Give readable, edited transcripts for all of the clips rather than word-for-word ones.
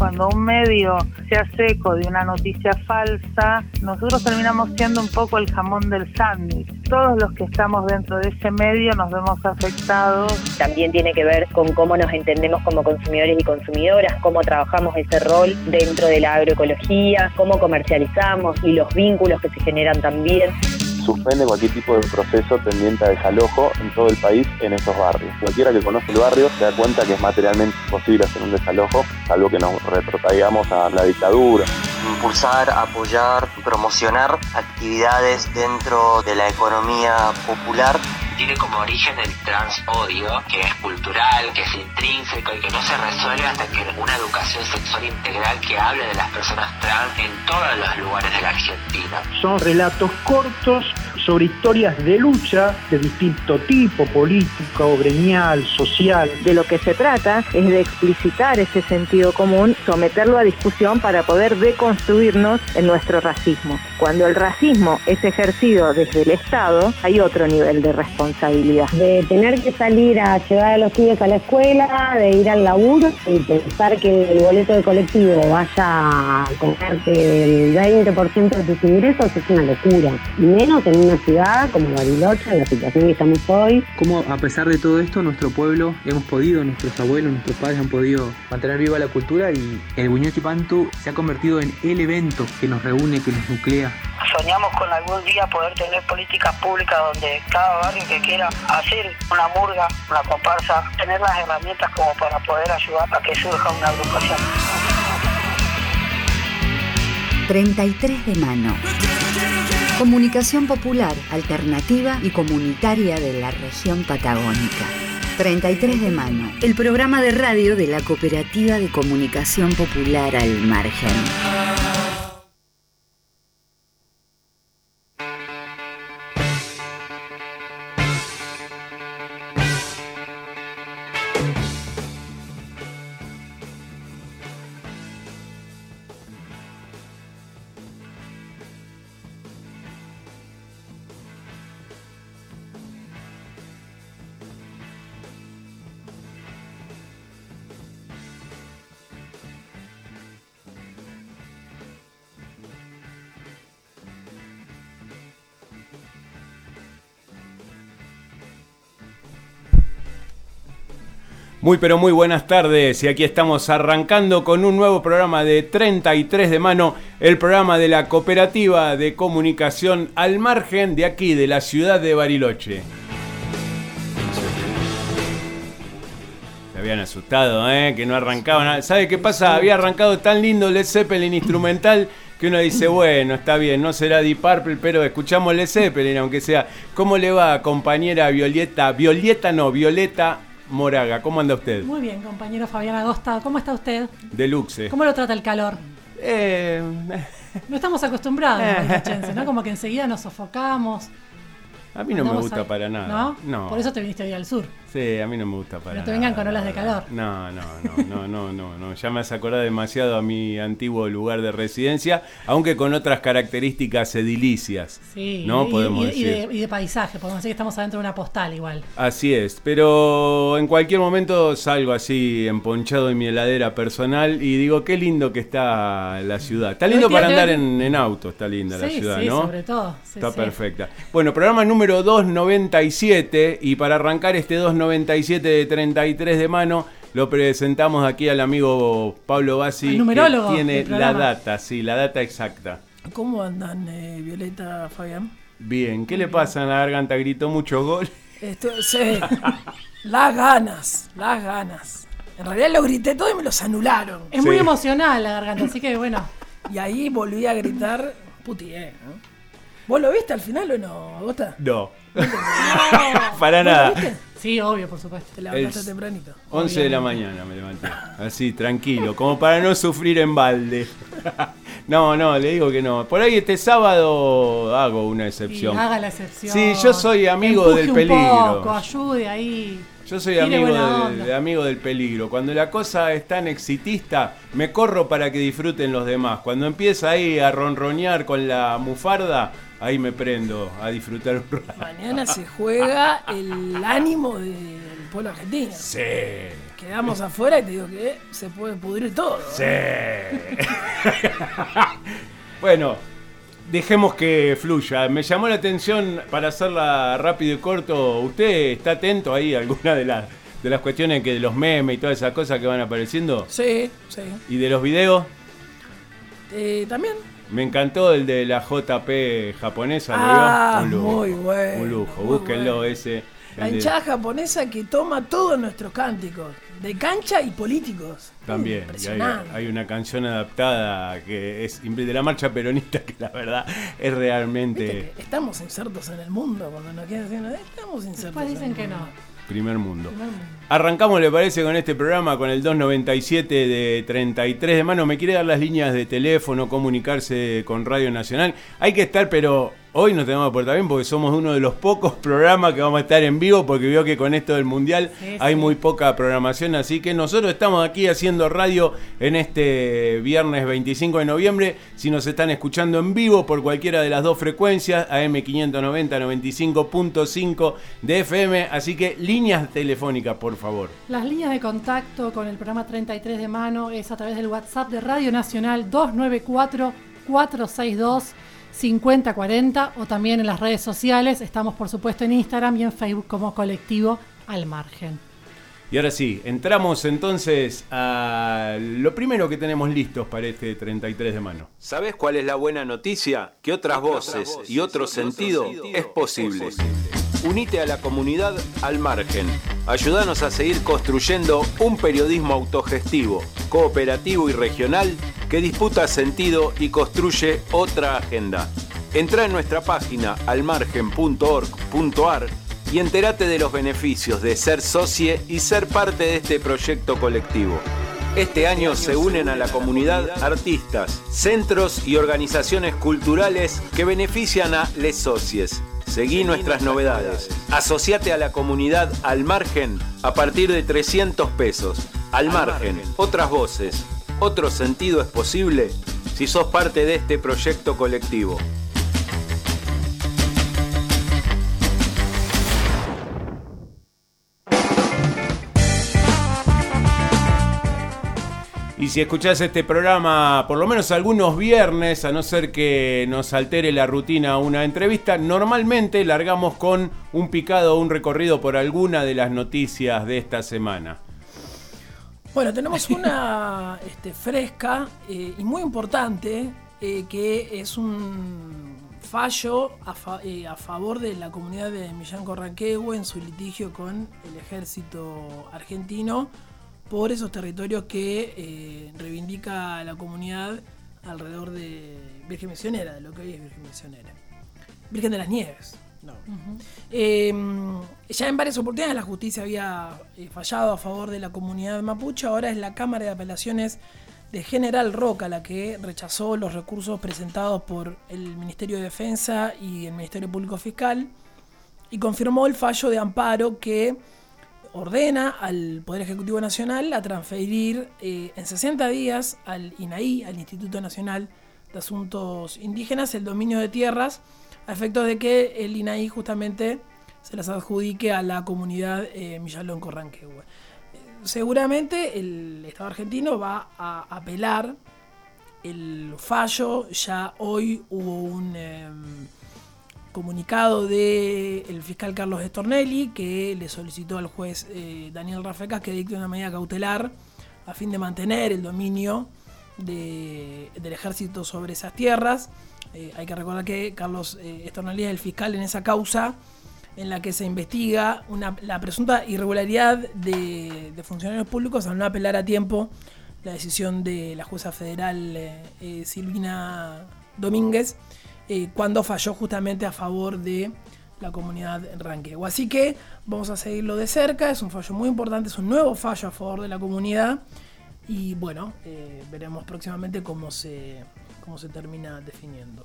Cuando un medio se hace eco de una noticia falsa, nosotros terminamos siendo un poco el jamón del sándwich. Todos los que estamos dentro de ese medio nos vemos afectados. También tiene que ver con cómo nos entendemos como consumidores y consumidoras, cómo trabajamos ese rol dentro de la agroecología, cómo comercializamos y los vínculos que se generan también. Suspende cualquier tipo de proceso tendiente a desalojo en todo el país en esos barrios. Cualquiera que conoce el barrio se da cuenta que es materialmente imposible hacer un desalojo, salvo que nos retrotraigamos a la dictadura. Impulsar, apoyar, promocionar actividades dentro de la economía popular. Tiene como origen el transodio, que es cultural, que es intrínseco y que no se resuelve hasta que una educación sexual integral que hable de las personas trans en todos los lugares de la Argentina. Son relatos cortos sobre historias de lucha de distinto tipo, político, gremial, social. De lo que se trata es de explicitar ese sentido común, someterlo a discusión para poder deconstruirnos en nuestro racismo. Cuando el racismo es ejercido desde el Estado, hay otro nivel de responsabilidad. De tener que salir a llevar a los pibes a la escuela, de ir al laburo y pensar que el boleto de colectivo vaya a comerte el 20% de tus ingresos es una locura. Menos en una ciudad como Bariloche, en la situación que estamos hoy. Como a pesar de todo esto, nuestro pueblo hemos podido, nuestros abuelos, nuestros padres han podido mantener viva la cultura y el Buñuel Chipantu se ha convertido en el evento que nos reúne, que nos nuclea. Soñamos con algún día poder tener políticas públicas donde cada barrio que quiera hacer una murga, una comparsa, tener las herramientas como para poder ayudar a que surja una agrupación. 33 de mano. Comunicación popular, alternativa y comunitaria de la región patagónica. 33 de mano, el programa de radio de la Cooperativa de Comunicación Popular Al Margen. Muy pero muy buenas tardes y aquí estamos arrancando con un nuevo programa de 33 de mano, el programa de la Cooperativa de Comunicación Al Margen de aquí, de la ciudad de Bariloche. Se habían asustado, que no arrancaban. ¿Sabe qué pasa? Había arrancado tan lindo Led Zeppelin instrumental que uno dice, bueno, está bien, no será Deep Purple, pero escuchamos Led Zeppelin, aunque sea. ¿Cómo le va, compañera Violeta Moraga? ¿Cómo anda usted? Muy bien, compañero Fabián Agosta. ¿Cómo está usted? Deluxe. ¿Cómo lo trata el calor? No estamos acostumbrados, ¿no? Como que enseguida nos sofocamos. A mí no me gusta para nada. ¿No? No. Por eso te viniste hoy al sur. Sí, a mí no me gusta para nada. No te vengan con olas de calor. No. Ya me has acordado demasiado a mi antiguo lugar de residencia, aunque con otras características edilicias. Sí, ¿no? Podemos decir. Y de paisaje, podemos decir que estamos adentro de una postal igual. Así es, pero en cualquier momento salgo así emponchado en mi heladera personal y digo, qué lindo que está la ciudad. Está lindo para andar en auto, está linda la ciudad, ¿no? Sí, sobre todo. Está perfecta. Bueno, programa número 297 y para arrancar este 297 de 33 de mano, lo presentamos aquí al amigo Pablo Bassi, el numerólogo que tiene la data, la data exacta. ¿Cómo andan, Violeta, Fabián? Bien, ¿qué le pasa en la garganta? ¿Gritó mucho gol? Sí, las ganas. En realidad lo grité todo y me los anularon. Es muy emocional la garganta, así que bueno. Y ahí volví a gritar, putié, ¿no? ¿Vos lo viste al final o no, Agosta? No. Para nada. Sí, obvio, por supuesto. Te levantaste tempranito. 11 de la mañana me levanté. Así, tranquilo, como para no sufrir en balde. No, le digo que no. Por ahí este sábado hago una excepción. Sí, haga la excepción. Sí, yo soy amigo del peligro. Un poco, ayude ahí. Yo soy amigo del peligro. Cuando la cosa es tan exitista, me corro para que disfruten los demás. Cuando empieza ahí a ronronear con la mufarda, ahí me prendo a disfrutar un rato. Mañana se juega el ánimo del pueblo argentino. Sí. quedamos afuera y te digo que se puede pudrir todo. Sí. Bueno, dejemos que fluya. Me llamó la atención, para hacerla rápido y corto, ¿usted está atento ahí a alguna de las cuestiones que de los memes y todas esas cosas que van apareciendo? Sí. ¿Y de los videos? También. Me encantó el de la JP japonesa. Un lujo, muy bueno. Un lujo, muy búsquenlo bueno. ese. La hinchada japonesa que toma todos nuestros cánticos, de cancha y políticos. También, Impresionante. hay una canción adaptada que es de la marcha peronista, que la verdad es realmente... Estamos insertos en el mundo, cuando nos quieren decir, estamos insertos. Después dicen que no. Primer mundo. Arrancamos, ¿le parece, con este programa, con el 297 de 33 de mano? ¿Me quiere dar las líneas de teléfono, comunicarse con Radio Nacional? Hay que estar, pero hoy nos tenemos que portar bien porque somos uno de los pocos programas que vamos a estar en vivo, porque veo que con esto del Mundial hay muy poca programación, así que nosotros estamos aquí haciendo radio en este viernes 25 de noviembre. Si nos están escuchando en vivo por cualquiera de las dos frecuencias, AM590, 95.5 de FM, así que líneas telefónicas, por favor. Las líneas de contacto con el programa 33 de mano es a través del WhatsApp de Radio Nacional 294-462-5040, o también en las redes sociales. Estamos, por supuesto, en Instagram y en Facebook como Colectivo Al Margen. Y ahora sí, entramos entonces a lo primero que tenemos listos para este 33 de mano. ¿Sabés cuál es la buena noticia? Que otras voces y otro sentido es posible. Unite a la comunidad Al Margen. Ayúdanos a seguir construyendo un periodismo autogestivo, cooperativo y regional que disputa sentido y construye otra agenda. Entrá en nuestra página almargen.org.ar y entérate de los beneficios de ser socie y ser parte de este proyecto colectivo. Este año se unen a la comunidad artistas, centros y organizaciones culturales que benefician a les socies. Seguí nuestras novedades. Asociate a la comunidad Al Margen a partir de 300 pesos. Al Margen, otras voces, otro sentido es posible si sos parte de este proyecto colectivo. Y si escuchás este programa por lo menos algunos viernes, a no ser que nos altere la rutina una entrevista, normalmente largamos con un picado o un recorrido por alguna de las noticias de esta semana. Bueno, tenemos una fresca y muy importante, que es un fallo a favor de la comunidad de Millán Corranquehue en su litigio con el ejército argentino por esos territorios que reivindica la comunidad alrededor de Virgen Misionera, de lo que hoy es Virgen Misionera. Virgen de las Nieves. No. Ya en varias oportunidades la justicia había fallado a favor de la comunidad mapuche. Ahora es la Cámara de Apelaciones de General Roca la que rechazó los recursos presentados por el Ministerio de Defensa y el Ministerio Público Fiscal y confirmó el fallo de amparo que ordena al Poder Ejecutivo Nacional a transferir en 60 días al INAI, al Instituto Nacional de Asuntos Indígenas, el dominio de tierras, a efectos de que el INAI justamente se las adjudique a la comunidad Millalón Corranquehue. Seguramente el Estado argentino va a apelar el fallo. Ya hoy hubo un comunicado del fiscal Carlos Stornelli que le solicitó al juez Daniel Rafecas que dicte una medida cautelar a fin de mantener el dominio del ejército sobre esas tierras. Hay que recordar que Carlos Stornelli es el fiscal en esa causa en la que se investiga la presunta irregularidad de funcionarios públicos al no apelar a tiempo la decisión de la jueza federal Silvina Domínguez, cuando falló justamente a favor de la comunidad Ranquehue. Así que vamos a seguirlo de cerca, es un fallo muy importante, es un nuevo fallo a favor de la comunidad y bueno, veremos próximamente cómo se termina definiendo.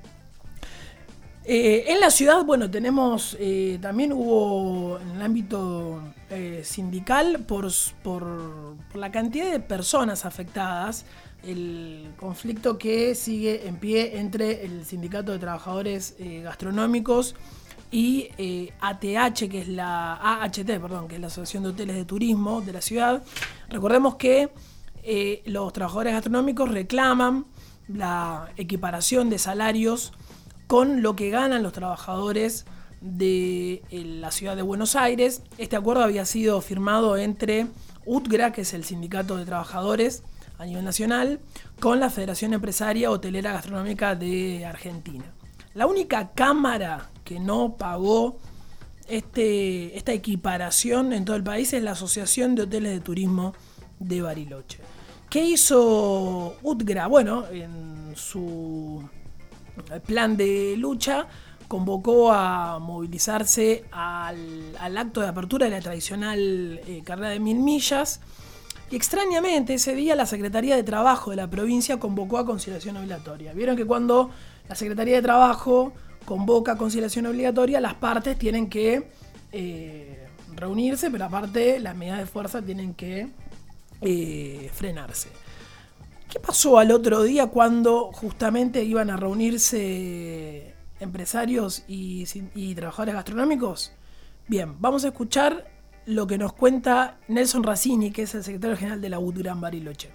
En la ciudad, bueno, tenemos, también hubo en el ámbito sindical, por la cantidad de personas afectadas, el conflicto que sigue en pie entre el Sindicato de Trabajadores Gastronómicos y ATH, que es la AHT, perdón, que es la Asociación de Hoteles de Turismo de la ciudad. Recordemos que los trabajadores gastronómicos reclaman la equiparación de salarios con lo que ganan los trabajadores de la ciudad de Buenos Aires. Este acuerdo había sido firmado entre UTGRA, que es el sindicato de trabajadores a nivel nacional, con la Federación Empresaria Hotelera Gastronómica de Argentina. La única cámara que no pagó esta equiparación en todo el país es la Asociación de Hoteles de Turismo de Bariloche. ¿Qué hizo UTGRA? Bueno, en su plan de lucha convocó a movilizarse al acto de apertura de la tradicional carrera de 1000 millas. Y extrañamente ese día la Secretaría de Trabajo de la provincia convocó a conciliación obligatoria. Vieron que cuando la Secretaría de Trabajo convoca a conciliación obligatoria, las partes tienen que reunirse, pero aparte las medidas de fuerza tienen que frenarse. ¿Qué pasó al otro día cuando justamente iban a reunirse empresarios y trabajadores gastronómicos? Bien, vamos a escuchar lo que nos cuenta Nelson Razzini, que es el secretario general de la UTGRA en Bariloche.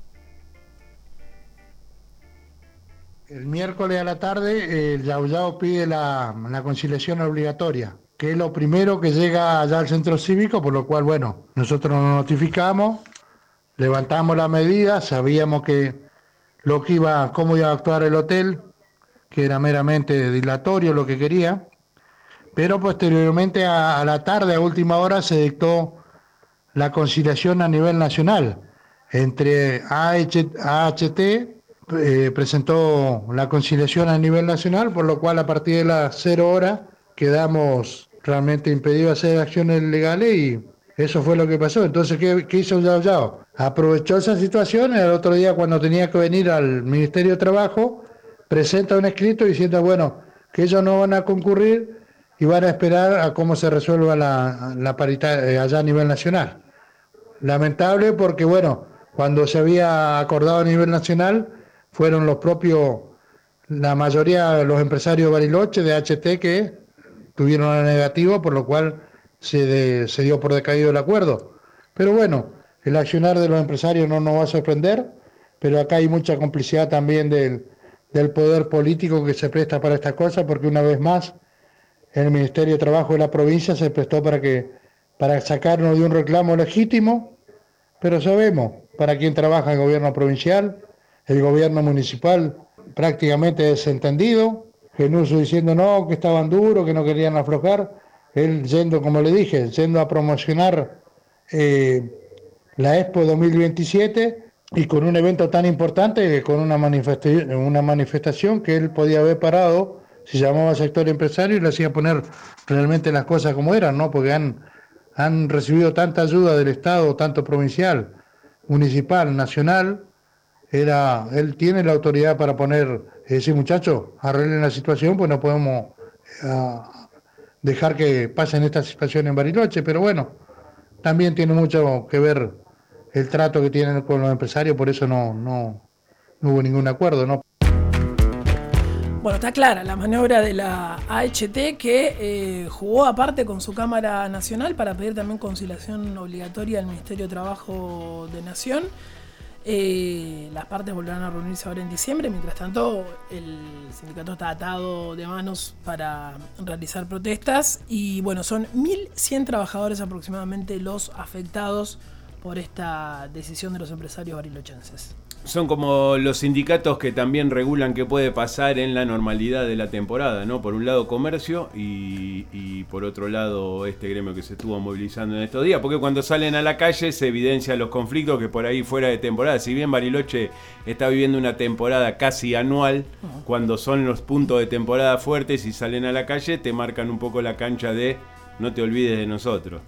El miércoles a la tarde el Yauyao pide la conciliación obligatoria, que es lo primero que llega allá al centro cívico, por lo cual, bueno, nosotros nos notificamos, levantamos la medida, sabíamos que cómo iba a actuar el hotel, que era meramente dilatorio lo que quería, pero posteriormente a la tarde, a última hora, se dictó la conciliación a nivel nacional. Entre AHT presentó la conciliación a nivel nacional, por lo cual a partir de las 0 horas quedamos realmente impedidos de hacer acciones legales y eso fue lo que pasó. Entonces, ¿qué hizo Yauyao? Aprovechó esa situación y el otro día, cuando tenía que venir al Ministerio de Trabajo, presenta un escrito diciendo, bueno, que ellos no van a concurrir y van a esperar a cómo se resuelva la paridad allá a nivel nacional. Lamentable porque, bueno, cuando se había acordado a nivel nacional, fueron la mayoría de los empresarios de Bariloche, de HT, que tuvieron la negativa, por lo cual se dio por decaído el acuerdo. Pero bueno, el accionar de los empresarios no nos va a sorprender, pero acá hay mucha complicidad también del poder político que se presta para esta cosa, porque una vez más el Ministerio de Trabajo de la provincia se prestó para sacarnos de un reclamo legítimo, pero sabemos para quién trabaja el gobierno provincial, el gobierno municipal prácticamente desentendido, Genuso diciendo no, que estaban duros, que no querían aflojar, él yendo, como le dije, yendo a promocionar la Expo 2027 y con un evento tan importante, con una manifestación que él podía haber parado, se llamaba sector empresario y le hacía poner realmente las cosas como eran, ¿no? Porque han recibido tanta ayuda del Estado, tanto provincial, municipal, nacional. Él tiene la autoridad para decir, muchachos, arreglen la situación, pues no podemos dejar que pasen esta situación en Bariloche, pero bueno, también tiene mucho que ver el trato que tienen con los empresarios, por eso no hubo ningún acuerdo, ¿no? Bueno, está clara la maniobra de la AHT que jugó aparte con su Cámara Nacional para pedir también conciliación obligatoria al Ministerio de Trabajo de Nación. Las partes volverán a reunirse ahora en diciembre. Mientras tanto, el sindicato está atado de manos para realizar protestas. Y bueno, son 1.100 trabajadores aproximadamente los afectados por esta decisión de los empresarios barilochenses. Son como los sindicatos que también regulan qué puede pasar en la normalidad de la temporada, ¿no? Por un lado comercio y por otro lado este gremio que se estuvo movilizando en estos días, porque cuando salen a la calle se evidencian los conflictos que por ahí fuera de temporada, si bien Bariloche está viviendo una temporada casi anual, cuando son los puntos de temporada fuertes y salen a la calle te marcan un poco la cancha de no te olvides de nosotros.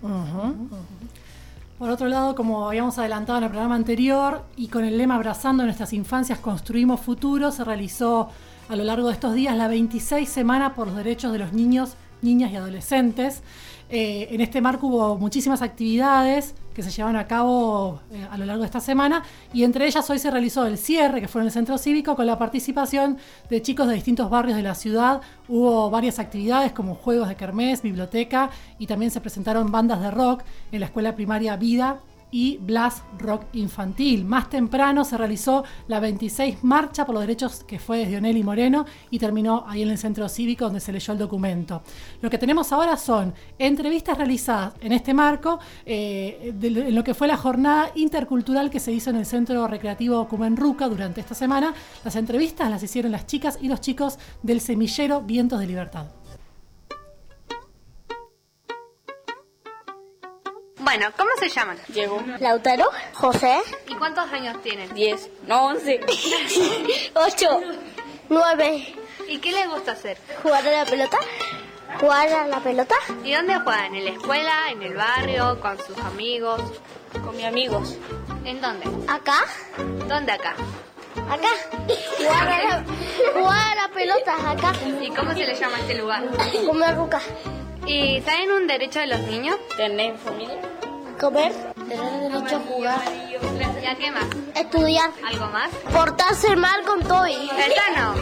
Por otro lado, como habíamos adelantado en el programa anterior, y con el lema Abrazando nuestras infancias, construimos futuro, se realizó a lo largo de estos días la 26 semana por los derechos de los niños, niñas y adolescentes. En este marco hubo muchísimas actividades que se llevaron a cabo a lo largo de esta semana, y entre ellas hoy se realizó el cierre, que fue en el Centro Cívico, con la participación de chicos de distintos barrios de la ciudad. Hubo varias actividades como juegos de kermés, biblioteca, y también se presentaron bandas de rock en la escuela primaria Vida y Blas Rock Infantil. Más temprano se realizó la 26 Marcha por los Derechos, que fue desde Onelli Moreno y terminó ahí en el Centro Cívico, donde se leyó el documento. Lo que tenemos ahora son entrevistas realizadas en este marco, en lo que fue la jornada intercultural que se hizo en el Centro Recreativo Cumenruca durante esta semana. Las entrevistas las hicieron las chicas y los chicos del semillero Vientos de Libertad. Bueno, ¿cómo se llaman? Diego. Lautaro. José. ¿Y cuántos años tienen? 10. No, 11. 8. 9. ¿Y qué les gusta hacer? Jugar a la pelota. Jugar a la pelota. ¿Y dónde juegan? ¿En la escuela? ¿En el barrio? ¿Con sus amigos? Con mis amigos. ¿En dónde? Acá. ¿Dónde acá? Acá. Jugar a la pelota. Acá. ¿Y cómo se le llama a este lugar? Cumenruca. ¿Y saben un derecho de los niños? Tener familia. Comer. Tener derecho a jugar. ¿Y a qué más? Estudiar. ¿Algo más? Portarse mal con todo. Eso no.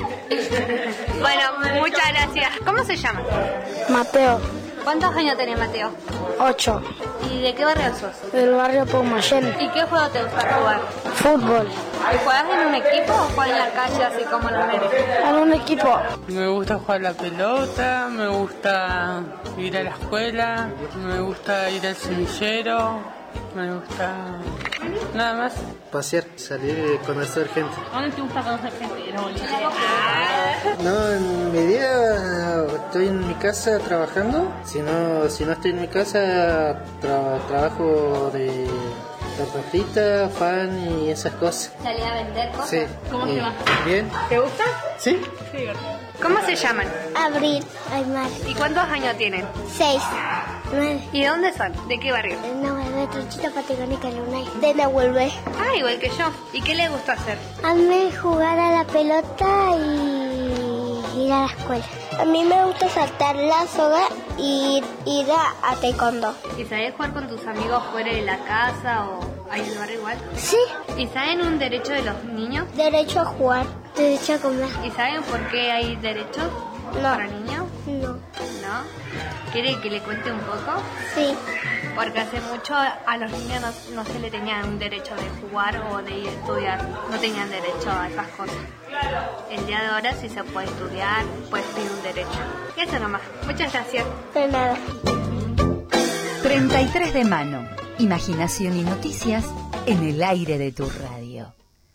Bueno, muchas gracias. ¿Cómo se llama? Mateo. ¿Cuántos años tenés, Mateo? 8. ¿Y de qué barrio sos? Del barrio Pomayén. ¿Y qué juego te gusta jugar? Fútbol. ¿Y juegas en un equipo o juegas en la calle así como los nenes? En un equipo. Me gusta jugar la pelota, me gusta ir a la escuela, me gusta ir al semillero, me gusta... nada más. Pasear, salir y conocer gente. ¿Dónde te gusta conocer gente? ¿Los boliches? No, en mi día estoy en mi casa trabajando. Si no estoy en mi casa, trabajo de torta frita, pan y esas cosas. ¿Salí a vender cosas? Sí. ¿Cómo te va? Bien. ¿Te gusta? Sí. Sí. ¿Cómo se llaman? Abril, Aymar. ¿Y cuántos años tienen? 6. 9. ¿Y de dónde son? ¿De qué barrio? No, de Trochita Patagónica Lunay. De Nahuelve. Ah, igual que yo. ¿Y qué les gusta hacer? A mí jugar a la pelota y ir a la escuela. A mí me gusta saltar la soga y ir a taekwondo. ¿Y sabés jugar con tus amigos fuera de la casa o ahí en el barrio igual? Sí. ¿Y saben un derecho de los niños? Derecho a jugar, derecho a comer. ¿Y saben por qué hay derechos para niños? No. ¿No? ¿Quiere que le cuente un poco? Sí. Porque hace mucho a los niños no se le tenía un derecho de jugar o de ir a estudiar. No tenían derecho a esas cosas. El día de ahora sí se puede estudiar, puedes pedir un derecho. Y eso nomás. Muchas gracias. De nada. 33 de mano. Imaginación y noticias en el aire de tu radio.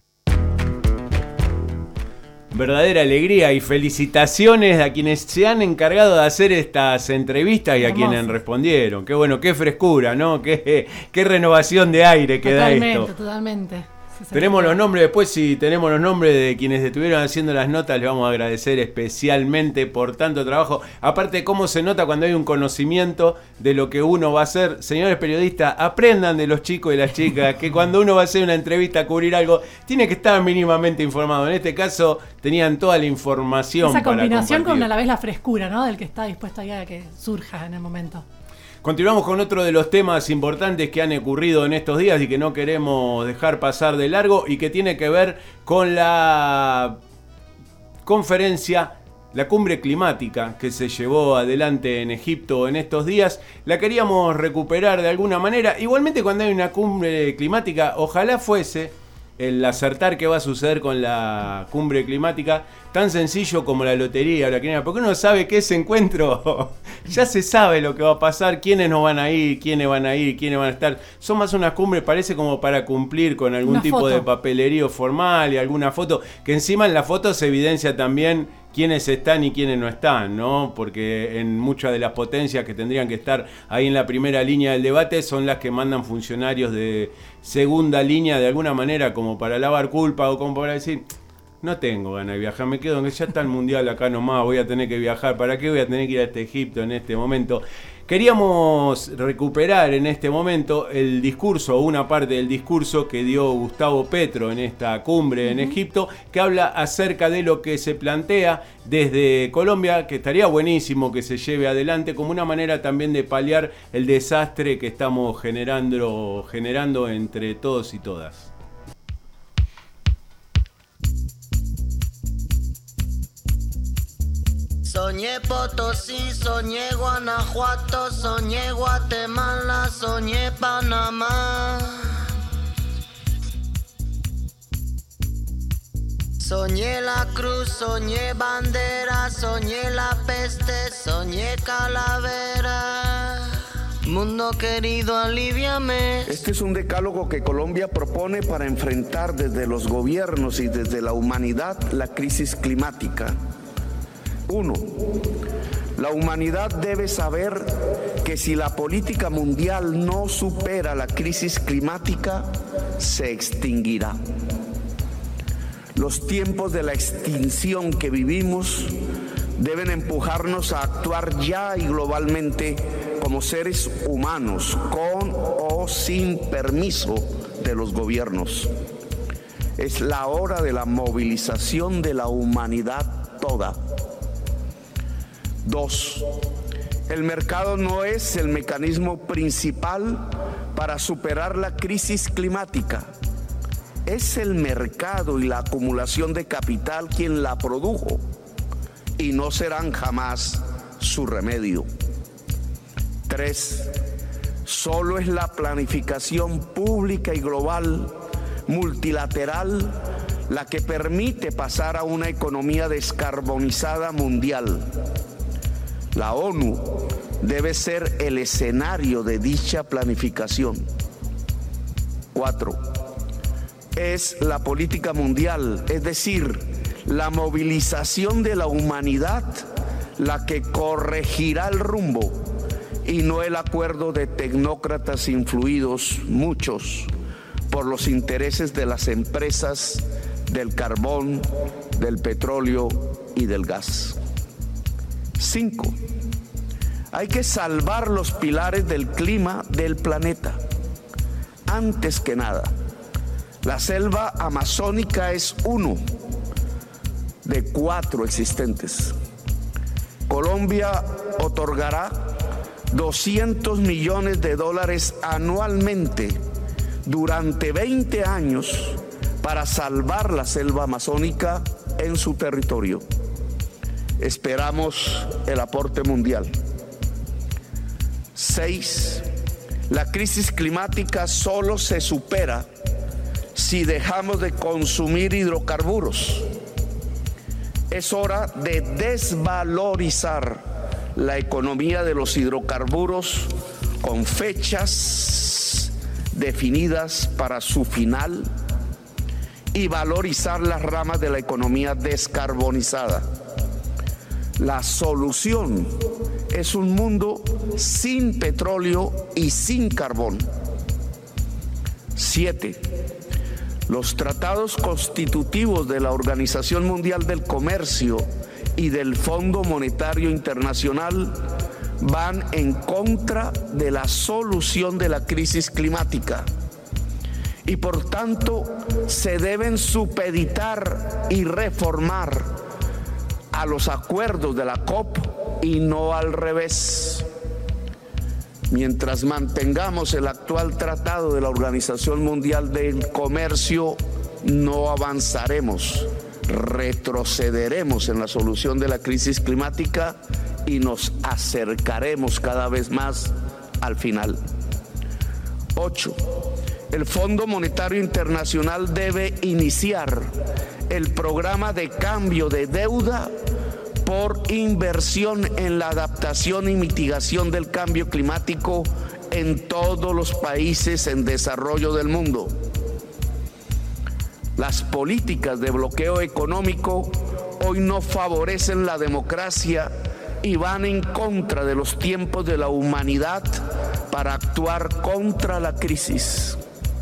Verdadera alegría y felicitaciones a quienes se han encargado de hacer estas entrevistas y a quienes respondieron. Qué bueno, qué frescura, ¿no? Qué renovación de aire que da esto. Totalmente. Tenemos los nombres, después si tenemos los nombres de quienes estuvieron haciendo las notas, les vamos a agradecer especialmente por tanto trabajo. Aparte de cómo se nota cuando hay un conocimiento de lo que uno va a hacer. Señores periodistas, aprendan de los chicos y las chicas que cuando uno va a hacer una entrevista, a cubrir algo, tiene que estar mínimamente informado. En este caso, tenían toda la información. Esa combinación con a la vez la frescura, ¿no? Del que está dispuesto a que surja en el momento. Continuamos con otro de los temas importantes que han ocurrido en estos días y que no queremos dejar pasar de largo y que tiene que ver con la conferencia, la cumbre climática que se llevó adelante en Egipto en estos días. La queríamos recuperar de alguna manera. Igualmente cuando hay una cumbre climática, ojalá fuese el acertar qué va a suceder con la cumbre climática tan sencillo como la lotería o la quiniela, porque uno sabe que ese encuentro ya se sabe lo que va a pasar, quiénes no van a ir, quiénes van a ir, quiénes van a estar. Son más unas cumbres, parece como para cumplir con algún tipo de papelerío formal y alguna foto, que encima en la foto se evidencia también quiénes están y quiénes no están, ¿no? Porque en muchas de las potencias que tendrían que estar ahí en la primera línea del debate son las que mandan funcionarios de segunda línea de alguna manera, como para lavar culpa o como para decir, no tengo ganas de viajar, me quedo, que ya está el mundial acá nomás, voy a tener que viajar, ¿para qué voy a tener que ir a Egipto en este momento? Queríamos recuperar en este momento el discurso, una parte del discurso que dio Gustavo Petro en esta cumbre en Egipto, que habla acerca de lo que se plantea desde Colombia, que estaría buenísimo que se lleve adelante como una manera también de paliar el desastre que estamos generando entre todos y todas. Soñé Potosí, soñé Guanajuato, soñé Guatemala, soñé Panamá. Soñé la cruz, soñé bandera, soñé la peste, soñé calavera. Mundo querido, alivíame. Este es un decálogo que Colombia propone para enfrentar desde los gobiernos y desde la humanidad la crisis climática. 1. La humanidad debe saber que si la política mundial no supera la crisis climática, se extinguirá. Los tiempos de la extinción que vivimos deben empujarnos a actuar ya y globalmente como seres humanos, con o sin permiso de los gobiernos. Es la hora de la movilización de la humanidad toda. 2. El mercado no es el mecanismo principal para superar la crisis climática. Es el mercado y la acumulación de capital quien la produjo y no serán jamás su remedio. 3. Solo es la planificación pública y global, multilateral, la que permite pasar a una economía descarbonizada mundial. La ONU debe ser el escenario de dicha planificación. 4. Es la política mundial, es decir, la movilización de la humanidad, la que corregirá el rumbo y no el acuerdo de tecnócratas influidos, muchos, por los intereses de las empresas del carbón, del petróleo y del gas. 5. Hay que salvar los pilares del clima del planeta. Antes que nada, la selva amazónica es uno de 4 existentes. Colombia otorgará $200 millones anualmente durante 20 años para salvar la selva amazónica en su territorio. Esperamos el aporte mundial. 6. La crisis climática solo se supera si dejamos de consumir hidrocarburos. Es hora de desvalorizar la economía de los hidrocarburos con fechas definidas para su final y valorizar las ramas de la economía descarbonizada. La solución es un mundo sin petróleo y sin carbón. 7. Los tratados constitutivos de la Organización Mundial del Comercio y del Fondo Monetario Internacional van en contra de la solución de la crisis climática y por tanto se deben supeditar y reformar a los acuerdos de la COP y no al revés. Mientras mantengamos el actual tratado de la Organización Mundial del Comercio, no avanzaremos, retrocederemos en la solución de la crisis climática y nos acercaremos cada vez más al final. 8. El Fondo Monetario Internacional debe iniciar el programa de cambio de deuda por inversión en la adaptación y mitigación del cambio climático en todos los países en desarrollo del mundo. Las políticas de bloqueo económico hoy no favorecen la democracia y van en contra de los tiempos de la humanidad para actuar contra la crisis.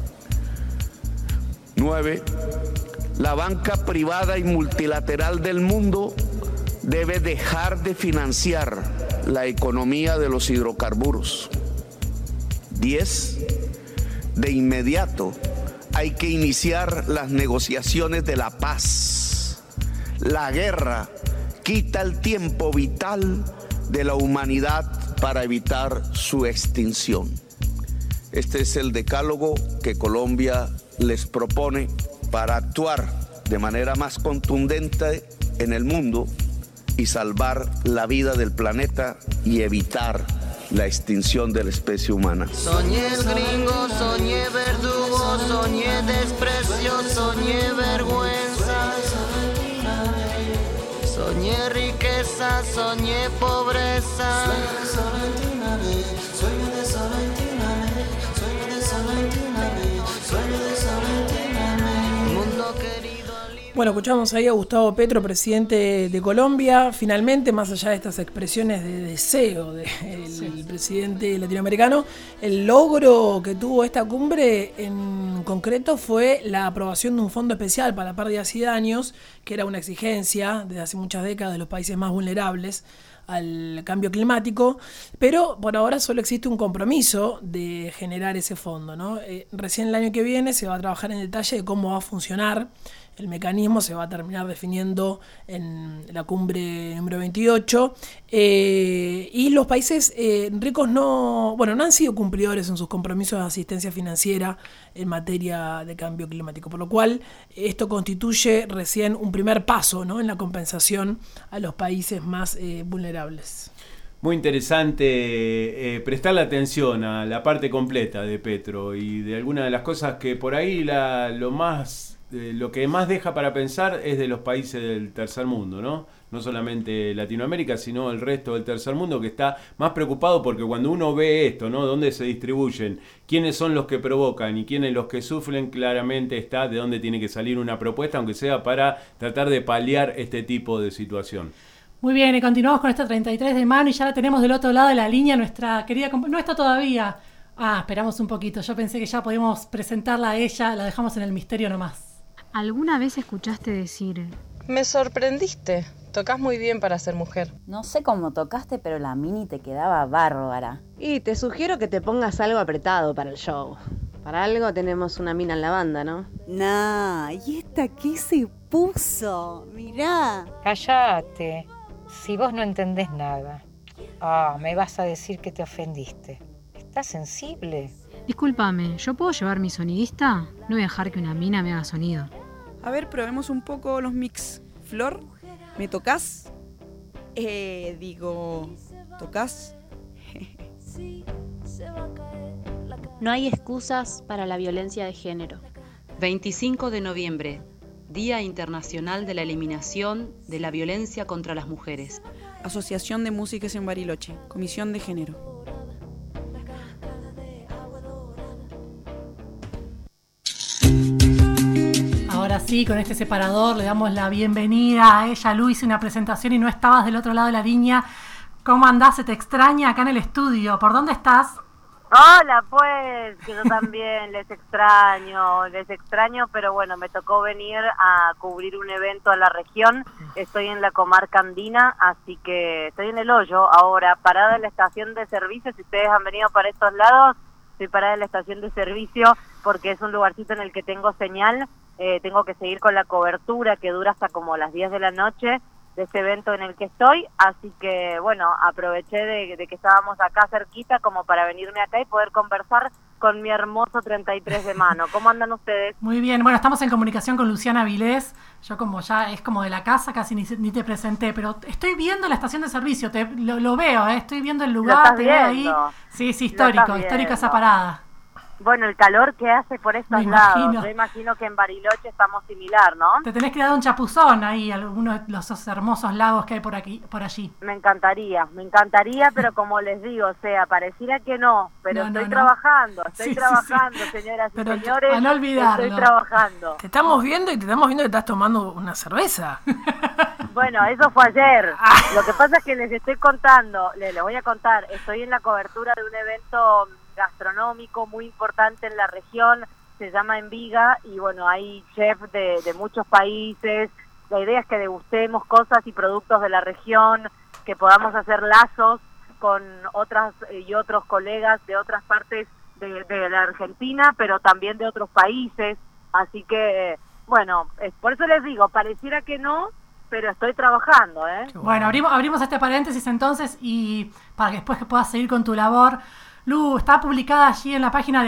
9. La banca privada y multilateral del mundo debe dejar de financiar la economía de los hidrocarburos. 10. De inmediato hay que iniciar las negociaciones de la paz. La guerra quita el tiempo vital de la humanidad para evitar su extinción. Este es el decálogo que Colombia les propone para actuar de manera más contundente en el mundo y salvar la vida del planeta y evitar la extinción de la especie humana. Soñé gringo, soñé verdugo, soñé desprecio, soñé vergüenza. Soñé riqueza, soñé pobreza. Bueno, escuchamos ahí a Gustavo Petro, presidente de Colombia. Finalmente, más allá de estas expresiones de deseo del presidente latinoamericano, el logro que tuvo esta cumbre en concreto fue la aprobación de un fondo especial para pérdidas y daños, que era una exigencia desde hace muchas décadas de los países más vulnerables al cambio climático, pero por ahora solo existe un compromiso de generar ese fondo, ¿no? Recién el año que viene se va a trabajar en detalle de cómo va a funcionar. El mecanismo se va a terminar definiendo en la cumbre número 28 y los países ricos no han sido cumplidores en sus compromisos de asistencia financiera en materia de cambio climático, por lo cual esto constituye recién un primer paso, ¿no?, en la compensación a los países más vulnerables. Muy interesante prestarle atención a la parte completa de Petro y de algunas de las cosas que por ahí lo que más deja para pensar es de los países del tercer mundo, ¿no? No solamente Latinoamérica, sino el resto del tercer mundo, que está más preocupado porque cuando uno ve esto, ¿no?, dónde se distribuyen, quiénes son los que provocan y quiénes los que sufren, claramente está de dónde tiene que salir una propuesta, aunque sea para tratar de paliar este tipo de situación. Muy bien, y continuamos con esta 33 de mano y ya la tenemos del otro lado de la línea, nuestra querida... No está todavía. Esperamos un poquito. Yo pensé que ya podíamos presentarla a ella, la dejamos en el misterio nomás. ¿Alguna vez escuchaste decir: me sorprendiste, tocas muy bien para ser mujer? No sé cómo tocaste, pero la mini te quedaba bárbara. Y te sugiero que te pongas algo apretado para el show. Para algo tenemos una mina en la banda, ¿no? Nah, ¿y esta qué se puso? Mirá. Cállate, si vos no entendés nada. Me vas a decir que te ofendiste. ¿Estás sensible? Discúlpame, ¿yo puedo llevar mi sonidista? No voy a dejar que una mina me haga sonido. A ver, probemos un poco los mix. Flor, ¿me tocas? ¿Tocas? No hay excusas para la violencia de género. 25 de noviembre, Día Internacional de la Eliminación de la Violencia contra las Mujeres. Asociación de Músicas en Bariloche, Comisión de Género. Ahora sí, con este separador le damos la bienvenida a ella. Lu, hice una presentación y no estabas del otro lado de la línea. ¿Cómo andás? Se te extraña acá en el estudio. ¿Por dónde estás? Hola, pues, que yo también les extraño, pero bueno, me tocó venir a cubrir un evento a la región. Estoy en la comarca andina, así que estoy en el hoyo ahora, parada en la estación de servicio. Si ustedes han venido para estos lados, estoy parada en la estación de servicio porque es un lugarcito en el que tengo señal. Tengo que seguir con la cobertura que dura hasta como las 10 de la noche de este evento en el que estoy, así que bueno, aproveché de que estábamos acá cerquita como para venirme acá y poder conversar con mi hermoso 33 de mano. ¿Cómo andan ustedes? Muy bien, bueno, estamos en comunicación con Luciana Vilés. Yo como ya es como de la casa, casi ni te presenté, pero estoy viendo la estación de servicio, lo veo, estoy viendo el lugar, te veo ahí. Sí, histórico esa parada. Bueno, el calor que hace por estos lados, yo imagino que en Bariloche estamos similar, ¿no? Te tenés que dar un chapuzón ahí, algunos de los hermosos lagos que hay por aquí. Me encantaría, pero como les digo, o sea, pareciera que no, pero estoy trabajando, señoras y señores, a no olvidarlo. Estoy trabajando. Te estamos viendo que estás tomando una cerveza. Bueno, eso fue ayer. Lo que pasa es que les estoy contando, les voy a contar, estoy en la cobertura de un evento gastronómico muy importante en la región, se llama Enviga, y bueno, hay chefs de muchos países. La idea es que degustemos cosas y productos de la región, que podamos hacer lazos con otras y otros colegas de otras partes de la Argentina, pero también de otros países. Así que, bueno, por eso les digo, pareciera que no, pero estoy trabajando, ¿eh? Bueno, abrimos este paréntesis entonces y para que después que puedas seguir con tu labor. Lu, está publicada allí en la página de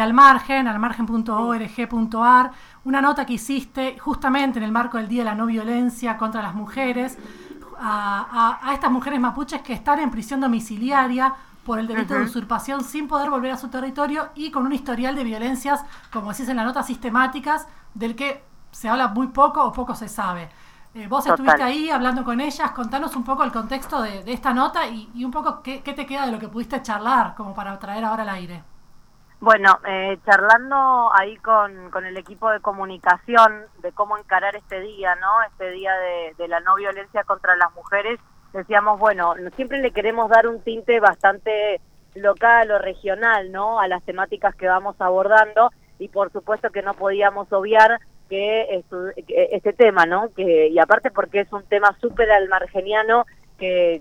almargen.org.ar, una nota que hiciste justamente en el marco del Día de la No Violencia contra las Mujeres, a estas mujeres mapuches que están en prisión domiciliaria por el delito de usurpación sin poder volver a su territorio y con un historial de violencias, como decís en la nota, sistemáticas, del que se habla muy poco o poco se sabe. Vos estuviste ahí hablando con ellas, contanos un poco el contexto de esta nota y un poco qué te queda de lo que pudiste charlar, como para traer ahora al aire. Bueno, charlando ahí con el equipo de comunicación de cómo encarar este día, ¿no? Este día de la no violencia contra las mujeres, decíamos, bueno, siempre le queremos dar un tinte bastante local o regional, ¿no? A las temáticas que vamos abordando y por supuesto que no podíamos obviar que este tema, ¿no? Y aparte porque es un tema súper almargeniano que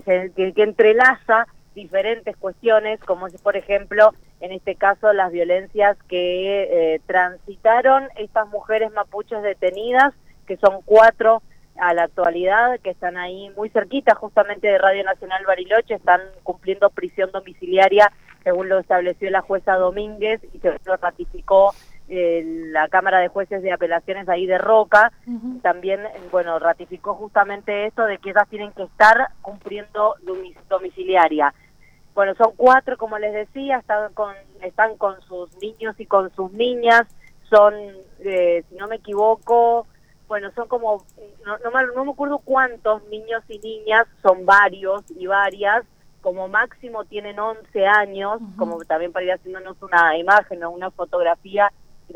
entrelaza diferentes cuestiones, como es, por ejemplo, en este caso, las violencias que transitaron estas mujeres mapuches detenidas, que son 4 a la actualidad, que están ahí muy cerquita justamente de Radio Nacional Bariloche, están cumpliendo prisión domiciliaria, según lo estableció la jueza Domínguez, y se lo ratificó la Cámara de Jueces de Apelaciones ahí de Roca. También, bueno, ratificó justamente esto de que ellas tienen que estar cumpliendo domiciliaria. Bueno, son 4, como les decía, están con sus niños y con sus niñas, son, si no me equivoco, bueno, son como, no me acuerdo cuántos niños y niñas, son varios y varias, como máximo tienen 11 años, como también para ir haciéndonos una imagen o una fotografía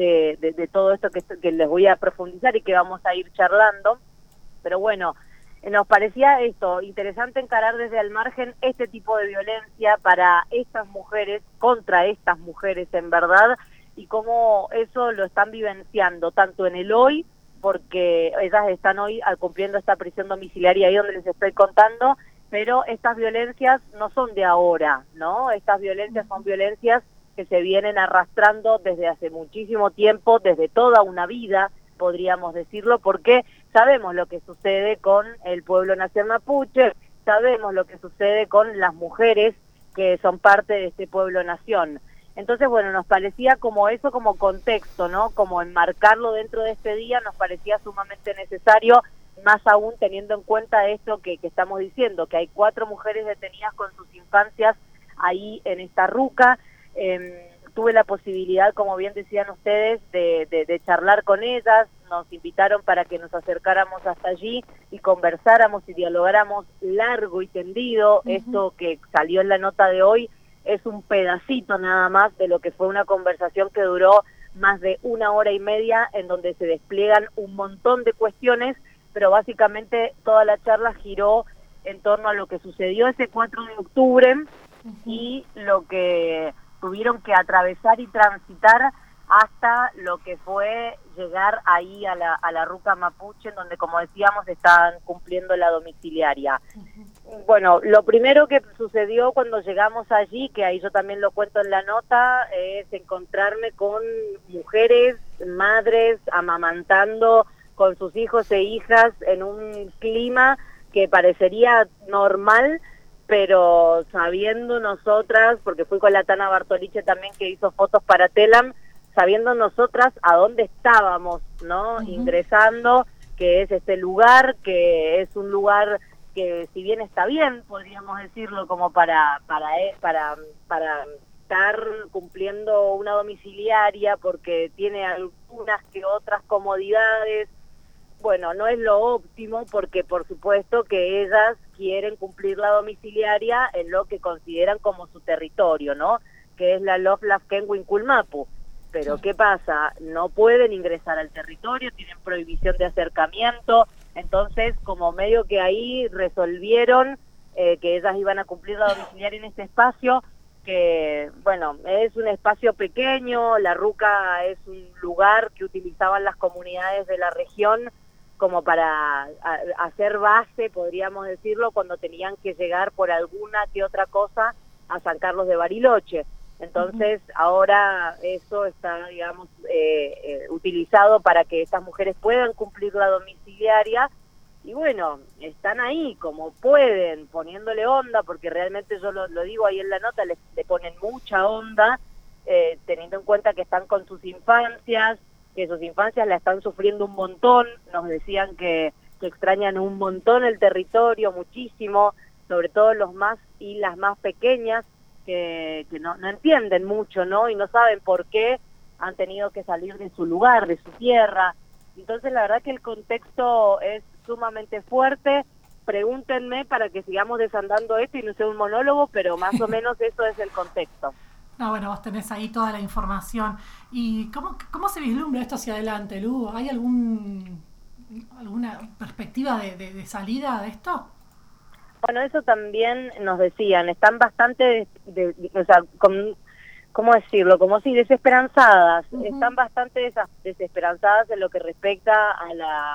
de todo esto que les voy a profundizar y que vamos a ir charlando. Pero bueno, nos parecía esto interesante encarar desde el margen este tipo de violencia para estas mujeres, contra estas mujeres en verdad, y cómo eso lo están vivenciando tanto en el hoy, porque ellas están hoy cumpliendo esta prisión domiciliaria ahí donde les estoy contando, pero estas violencias no son de ahora, ¿no? Estas violencias son violencias que se vienen arrastrando desde hace muchísimo tiempo, desde toda una vida, podríamos decirlo, porque sabemos lo que sucede con el pueblo nación mapuche, sabemos lo que sucede con las mujeres que son parte de este pueblo nación. Entonces, bueno, nos parecía como eso, como contexto, ¿no? Como enmarcarlo dentro de este día, nos parecía sumamente necesario, más aún teniendo en cuenta esto que estamos diciendo, que hay 4 mujeres detenidas con sus infancias ahí en esta ruca. Tuve la posibilidad, como bien decían ustedes, de charlar con ellas, nos invitaron para que nos acercáramos hasta allí y conversáramos y dialogáramos largo y tendido. Esto que salió en la nota de hoy es un pedacito nada más de lo que fue una conversación que duró más de 1 hora y media, en donde se despliegan un montón de cuestiones, pero básicamente toda la charla giró en torno a lo que sucedió ese 4 de octubre y lo que tuvieron que atravesar y transitar hasta lo que fue llegar ahí a la ruca mapuche, en donde, como decíamos, están cumpliendo la domiciliaria. Bueno, lo primero que sucedió cuando llegamos allí, que ahí yo también lo cuento en la nota, es encontrarme con mujeres, madres, amamantando con sus hijos e hijas en un clima que parecería normal, pero sabiendo nosotras, porque fui con la Tana Bartoliche también, que hizo fotos para Telam, sabiendo nosotras a dónde estábamos, ¿no? Ingresando, que es este lugar, que es un lugar que, si bien está bien, podríamos decirlo, como para estar cumpliendo una domiciliaria, porque tiene algunas que otras comodidades. Bueno, no es lo óptimo, porque por supuesto que ellas quieren cumplir la domiciliaria en lo que consideran como su territorio, ¿no? Que es la Loflafken Winculmapu. Pero ¿qué pasa? No pueden ingresar al territorio, tienen prohibición de acercamiento, entonces como medio que ahí resolvieron que ellas iban a cumplir la domiciliaria en este espacio, que bueno, es un espacio pequeño, la ruca es un lugar que utilizaban las comunidades de la región como para hacer base, podríamos decirlo, cuando tenían que llegar por alguna que otra cosa a San Carlos de Bariloche. Entonces, ahora eso está, digamos, utilizado para que estas mujeres puedan cumplir la domiciliaria. Y bueno, están ahí como pueden, poniéndole onda, porque realmente yo lo digo ahí en la nota, le ponen mucha onda, teniendo en cuenta que están con sus infancias, que sus infancias la están sufriendo un montón. Nos decían que extrañan un montón el territorio, muchísimo, sobre todo los más y las más pequeñas, que no entienden mucho, ¿no? Y no saben por qué han tenido que salir de su lugar, de su tierra. Entonces, la verdad que el contexto es sumamente fuerte. Pregúntenme para que sigamos desandando esto y no sea un monólogo, pero más o menos eso es el contexto. No, bueno, vos tenés ahí toda la información. ¿Y cómo se vislumbra esto hacia adelante, Lu? ¿Hay alguna perspectiva de salida de esto? Bueno, eso también nos decían. Están bastante, o sea, ¿cómo decirlo? Como si desesperanzadas. Uh-huh. Están bastante desesperanzadas en lo que respecta a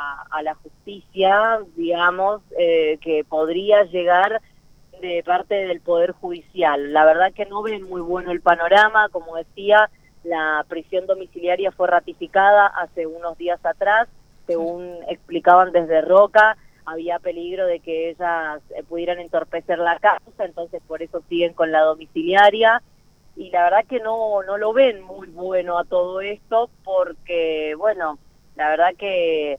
la justicia, digamos, que podría llegar de parte del Poder Judicial. La verdad que no ven muy bueno el panorama. Como decía, la prisión domiciliaria fue ratificada hace unos días atrás. Según explicaban desde Roca, había peligro de que ellas pudieran entorpecer la causa, entonces por eso siguen con la domiciliaria. Y la verdad que no lo ven muy bueno a todo esto, porque, bueno, la verdad que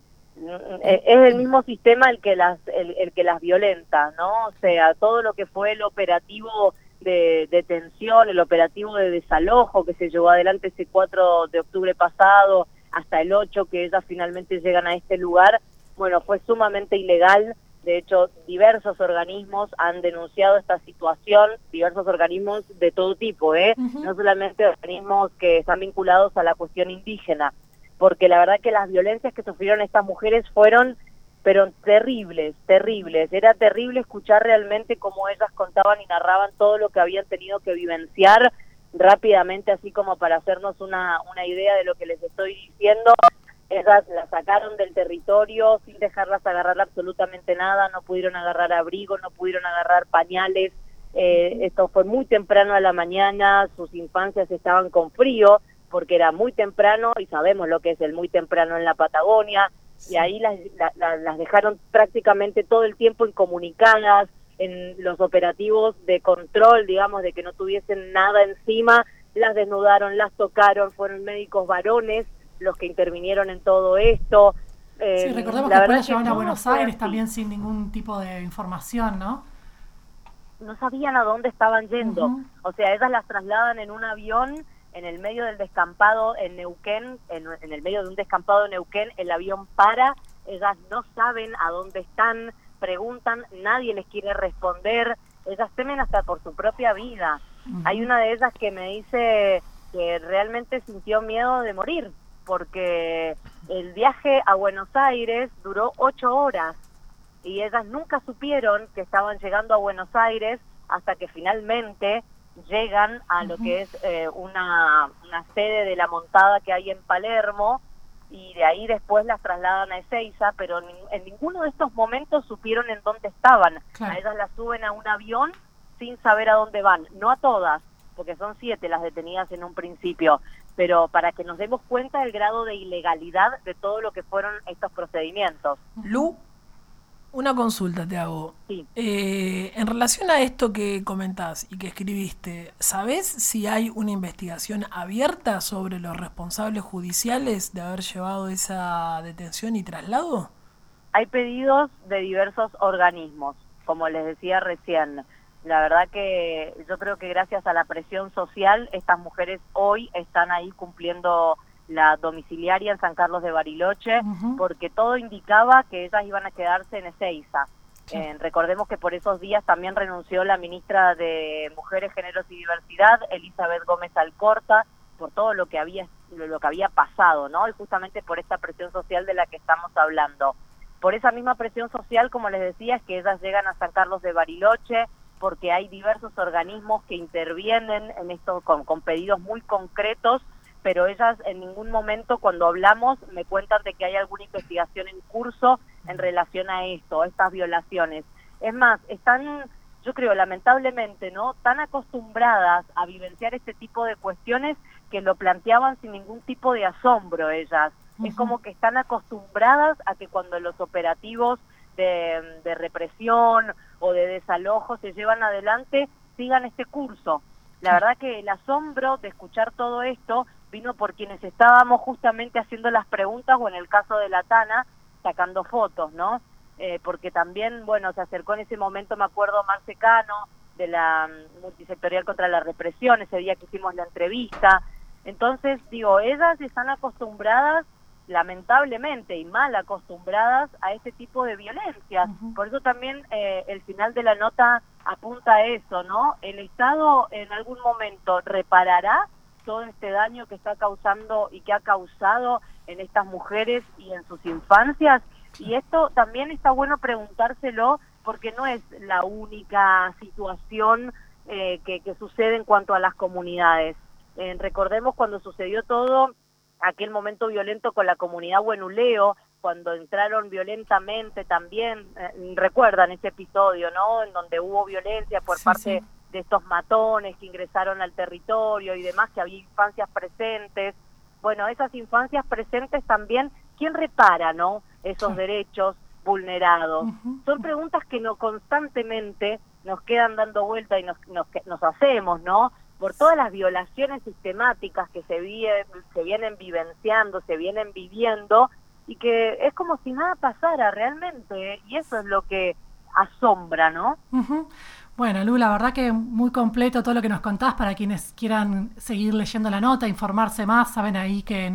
es el mismo sistema el que las violenta, ¿no? O sea, todo lo que fue el operativo de detención, el operativo de desalojo que se llevó adelante ese 4 de octubre pasado hasta el 8, que ellas finalmente llegan a este lugar, bueno, fue sumamente ilegal. De hecho, diversos organismos han denunciado esta situación, diversos organismos de todo tipo, uh-huh. No solamente organismos que están vinculados a la cuestión indígena, porque la verdad que las violencias que sufrieron estas mujeres fueron, pero terribles. Era terrible escuchar realmente cómo ellas contaban y narraban todo lo que habían tenido que vivenciar rápidamente, así como para hacernos una idea de lo que les estoy diciendo. Ellas las sacaron del territorio sin dejarlas agarrar absolutamente nada, no pudieron agarrar abrigo, no pudieron agarrar pañales. Esto fue muy temprano a la mañana, sus infancias estaban con frío, porque era muy temprano, y sabemos lo que es el muy temprano en la Patagonia, y ahí las dejaron prácticamente todo el tiempo incomunicadas, en los operativos de control, digamos, de que no tuviesen nada encima. Las desnudaron, las tocaron, fueron médicos varones los que intervinieron en todo esto. Sí, recordemos que después la llevaron a Buenos Aires también sin ningún tipo de información, ¿no? No sabían a dónde estaban yendo. Uh-huh. O sea, ellas las trasladan en un avión en el medio del descampado en Neuquén, en el medio de un descampado en Neuquén, el avión para, ellas no saben a dónde están, preguntan, nadie les quiere responder, ellas temen hasta por su propia vida. Uh-huh. Hay una de ellas que me dice que realmente sintió miedo de morir, porque el viaje a Buenos Aires duró 8 horas y ellas nunca supieron que estaban llegando a Buenos Aires hasta que finalmente llegan a lo que es una sede de la montada que hay en Palermo, y de ahí después las trasladan a Ezeiza, pero en ninguno de estos momentos supieron en dónde estaban. Claro. A ellas las suben a un avión sin saber a dónde van, no a todas, porque son 7 las detenidas en un principio, pero para que nos demos cuenta del grado de ilegalidad de todo lo que fueron estos procedimientos. Lu, una consulta te hago. Sí. En relación a esto que comentás y que escribiste, ¿sabés si hay una investigación abierta sobre los responsables judiciales de haber llevado esa detención y traslado? Hay pedidos de diversos organismos, como les decía recién. La verdad que yo creo que gracias a la presión social, estas mujeres hoy están ahí cumpliendo la domiciliaria en San Carlos de Bariloche, uh-huh. porque todo indicaba que ellas iban a quedarse en Ezeiza. Sí. Recordemos que por esos días también renunció la ministra de Mujeres, Géneros y Diversidad, Elizabeth Gómez Alcorta, por todo lo que había pasado, ¿no? Y justamente por esta presión social de la que estamos hablando. Por esa misma presión social, como les decía, es que ellas llegan a San Carlos de Bariloche, porque hay diversos organismos que intervienen en esto con pedidos muy concretos pero ellas en ningún momento cuando hablamos me cuentan de que hay alguna investigación en curso en relación a esto, a estas violaciones. Es más, están, yo creo, lamentablemente, ¿no?, tan acostumbradas a vivenciar este tipo de cuestiones que lo planteaban sin ningún tipo de asombro ellas. Es como que están acostumbradas a que cuando los operativos de represión o de desalojo se llevan adelante, sigan este curso. La verdad que el asombro de escuchar todo esto vino por quienes estábamos justamente haciendo las preguntas, o en el caso de la Tana, sacando fotos, ¿no? Porque también, bueno, se acercó en ese momento, me acuerdo, Marce Cano, de la Multisectorial contra la Represión, ese día que hicimos la entrevista. Entonces, digo, ellas están acostumbradas, lamentablemente, y mal acostumbradas a este tipo de violencias. Por eso también el final de la nota apunta a eso, ¿no? El Estado en algún momento reparará todo este daño que está causando y que ha causado en estas mujeres y en sus infancias. Y esto también está bueno preguntárselo, porque no es la única situación que sucede en cuanto a las comunidades. Recordemos cuando sucedió todo aquel momento violento con la comunidad Huenuleo, cuando entraron violentamente también, recuerdan ese episodio, ¿no?, en donde hubo violencia por parte de estos matones que ingresaron al territorio y demás, que había infancias presentes. Bueno, esas infancias presentes también, ¿quién repara, no?, esos derechos vulnerados? Son preguntas que no constantemente nos quedan dando vuelta y nos hacemos, ¿no?, por todas las violaciones sistemáticas que se vienen vivenciando, se vienen viviendo, y que es como si nada pasara realmente, y eso es lo que asombra, ¿no? Bueno, Lu, la verdad que muy completo todo lo que nos contás. Para quienes quieran seguir leyendo la nota, informarse más, saben ahí que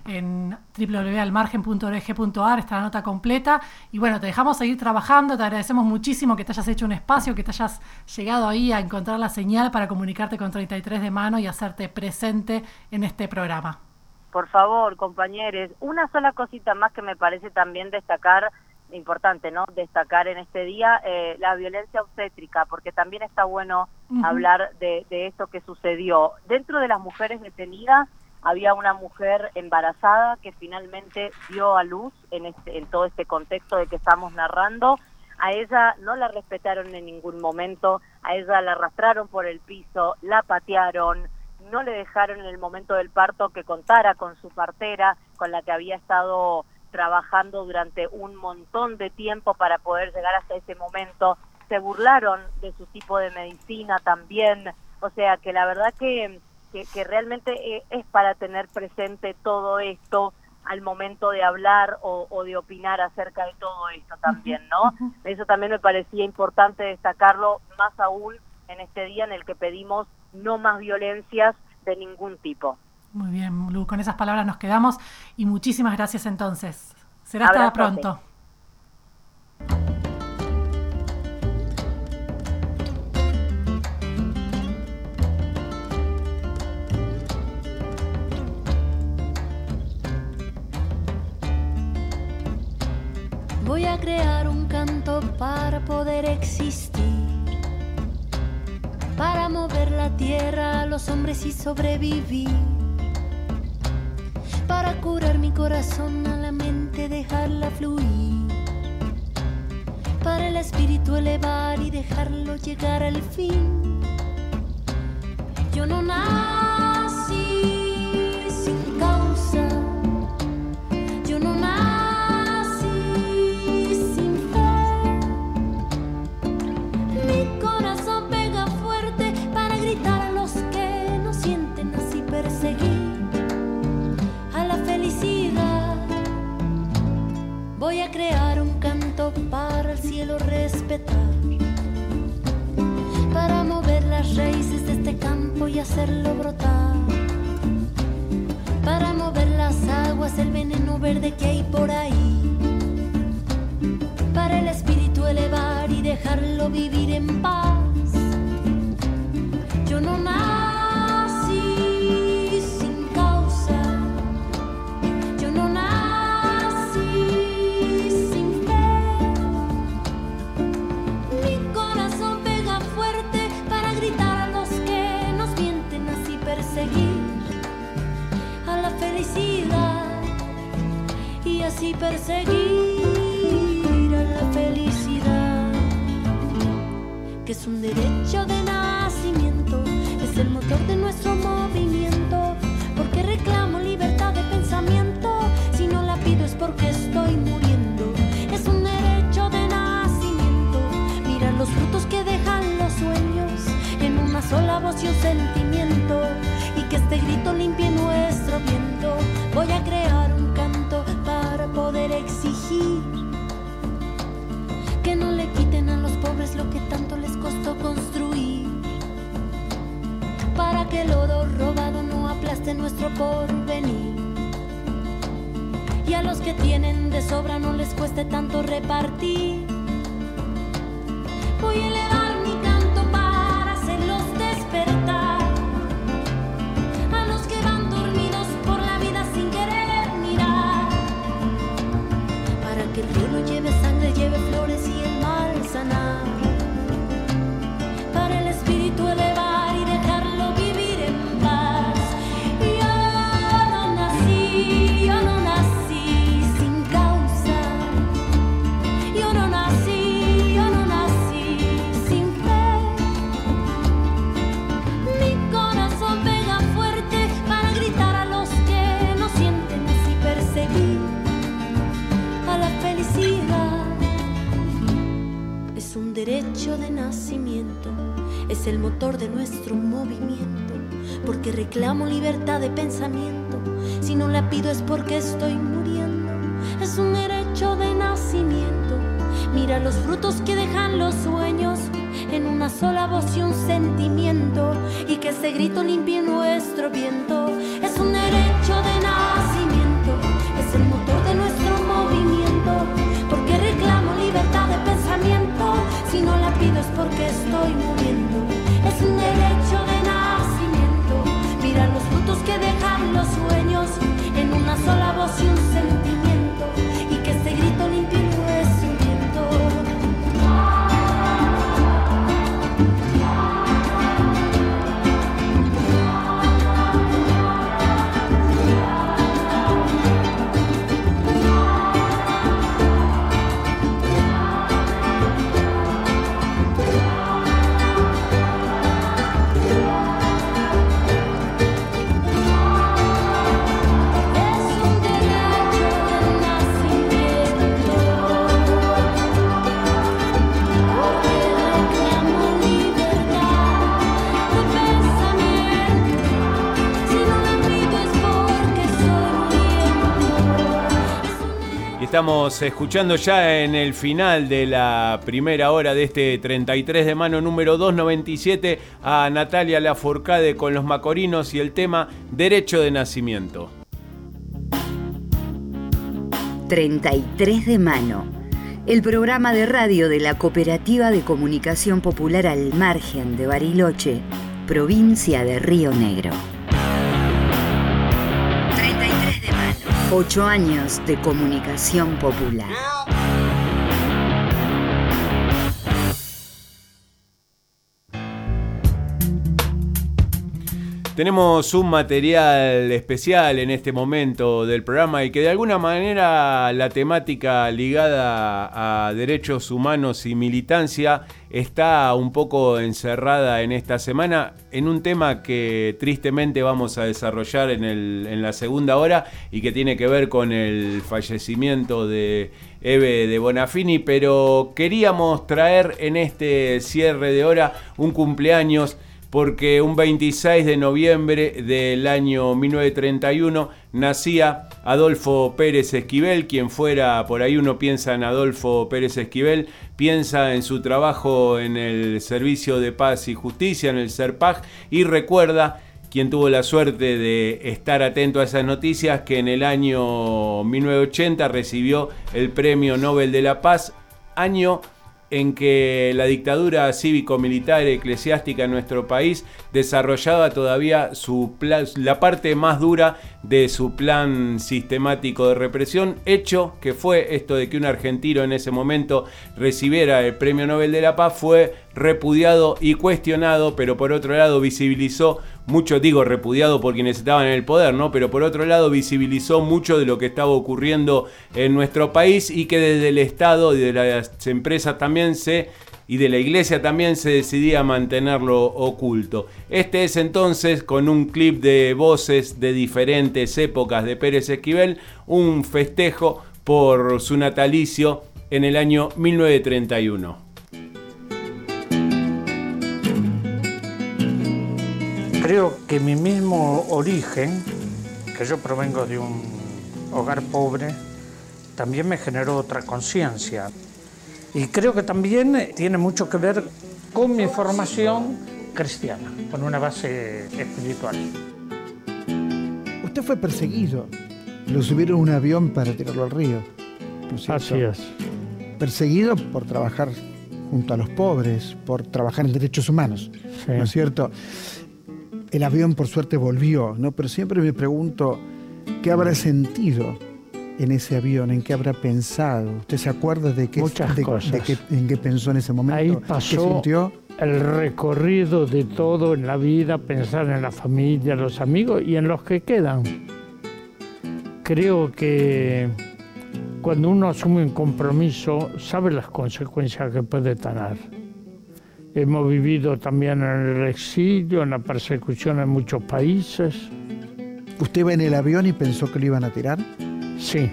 en www.almargen.org.ar está la nota completa. Y bueno, te dejamos seguir trabajando, te agradecemos muchísimo que te hayas hecho un espacio, que te hayas llegado ahí a encontrar la señal para comunicarte con 33 de Mano y hacerte presente en este programa. Por favor, compañeros, una sola cosita más que me parece también destacar, importante, ¿no?, destacar en este día, la violencia obstétrica, porque también está bueno hablar de esto que sucedió. Dentro de las mujeres detenidas había una mujer embarazada que finalmente dio a luz en todo este contexto de que estamos narrando. A ella no la respetaron en ningún momento, a ella la arrastraron por el piso, la patearon, no le dejaron en el momento del parto que contara con su partera, con la que había estado trabajando durante un montón de tiempo para poder llegar hasta ese momento. Se burlaron de su tipo de medicina también. O sea que la verdad que realmente es para tener presente todo esto al momento de hablar o de opinar acerca de todo esto también, ¿no? Eso también me parecía importante destacarlo, más aún en este día en el que pedimos no más violencias de ningún tipo. Muy bien, Lu, con esas palabras nos quedamos y muchísimas gracias entonces. Será hasta pronto. Voy a crear un canto para poder existir, para mover la tierra a los hombres y sobrevivir, para curar mi corazón a la mente, dejarla fluir, para el espíritu elevar y dejarlo llegar al fin. Yo no nací sin causa, yo no nací sin fe. Mi corazón pega fuerte para gritar a los que no sienten, así perseguir a la felicidad. Voy a crear un canto para el cielo respetar, para mover las raíces de este campo y hacerlo brotar, para mover las aguas, el veneno verde que hay por ahí, para el espíritu elevar y dejarlo vivir en paz. Yo no nací sin causa, yo no nací sin fe. Mi corazón pega fuerte para gritar a los que nos mienten, así perseguir perseguir a la felicidad, que es un derecho de nacimiento, es el motor de nuestro movimiento, porque reclamo libertad de pensamiento, si no la pido es porque estoy muriendo, es un derecho de nacimiento, mirar los frutos que dejan los sueños, en una sola voz y un sentimiento, y que este grito limpie nuestro viento, voy a crear un canto para poder exigir que no le quiten a los pobres lo que tanto les costó construir, para que el oro robado no aplaste nuestro porvenir, y a los que tienen de sobra no les cueste tanto repartir. Voy a elevar mi canto para hacerlos despertar, a los que van dormidos por la vida sin querer mirar, para que el río no lleve sangre, lleve flores y el mal sanar, para el espíritu elevar y dejarlo vivir en paz. Yo no nací sin causa, yo no nací sin fe. Mi corazón pega fuerte para gritar a los que no sienten, así perseguir a la felicidad. Es un derecho de nacimiento, es el motor de nuestro movimiento, porque reclamo libertad de pensamiento, si no la pido es porque estoy muriendo, es un derecho de nacimiento, mira los frutos que dejan los sueños, en una sola voz y un sentimiento, y que ese grito limpie nuestro viento, es un derecho de nacimiento, es el motor de nuestro movimiento, porque reclamo libertad de pensamiento, si no la pido es porque estoy muriendo, es un derecho de nacimiento, mira los frutos que dejan los sueños, en una sola voz y un sentimiento, y que este grito limpie nuestro viento. Estamos escuchando ya en el final de la primera hora de este 33 de mano número 297 a Natalia Lafourcade con los Macorinos y el tema Derecho de Nacimiento. 33 de mano, el programa de radio de la Cooperativa de Comunicación Popular Al Margen de Bariloche, provincia de Río Negro. 33 de mano. 8 años de comunicación popular. Tenemos un material especial en este momento del programa y que de alguna manera la temática ligada a derechos humanos y militancia está un poco encerrada en esta semana en un tema que tristemente vamos a desarrollar en la segunda hora y que tiene que ver con el fallecimiento de Eve de Bonafini, pero queríamos traer en este cierre de hora un cumpleaños porque un 26 de noviembre del año 1931 nacía Adolfo Pérez Esquivel. Quien fuera, por ahí uno piensa en Adolfo Pérez Esquivel, piensa en su trabajo en el Servicio de Paz y Justicia, en el SERPAJ, y recuerda, quien tuvo la suerte de estar atento a esas noticias, que en el año 1980 recibió el Premio Nobel de la Paz, año en que la dictadura cívico-militar eclesiástica en nuestro país desarrollaba todavía la parte más dura de su plan sistemático de represión, hecho que fue esto de que un argentino en ese momento recibiera el Premio Nobel de la Paz fue repudiado y cuestionado, pero por otro lado visibilizó mucho, digo, repudiado por quienes estaban en el poder, ¿no? Pero por otro lado visibilizó mucho de lo que estaba ocurriendo en nuestro país y que desde el Estado y de las empresas también y de la iglesia también se decidía mantenerlo oculto. Este es entonces, con un clip de voces de diferentes épocas de Pérez Esquivel, un festejo por su natalicio en el año 1931. Creo que mi mismo origen, que yo provengo de un hogar pobre, también me generó otra conciencia. Y creo que también tiene mucho que ver con mi formación cristiana, con una base espiritual. Usted fue perseguido. Lo subieron a un avión para tirarlo al río, ¿no es cierto? Así es. Perseguido por trabajar junto a los pobres, por trabajar en derechos humanos, sí. ¿No es cierto? El avión por suerte volvió, ¿no? Pero siempre me pregunto, ¿qué habrá sentido en ese avión? ¿En qué habrá pensado? ¿Usted se acuerda de qué, en qué pensó en ese momento? Ahí pasó. ¿Qué sintió? El recorrido de todo en la vida, pensar en la familia, los amigos y en los que quedan. Creo que cuando uno asume un compromiso, sabe las consecuencias que puede tener. Hemos vivido también en el exilio, en la persecución en muchos países. ¿Usted iba en el avión y pensó que lo iban a tirar? Sí.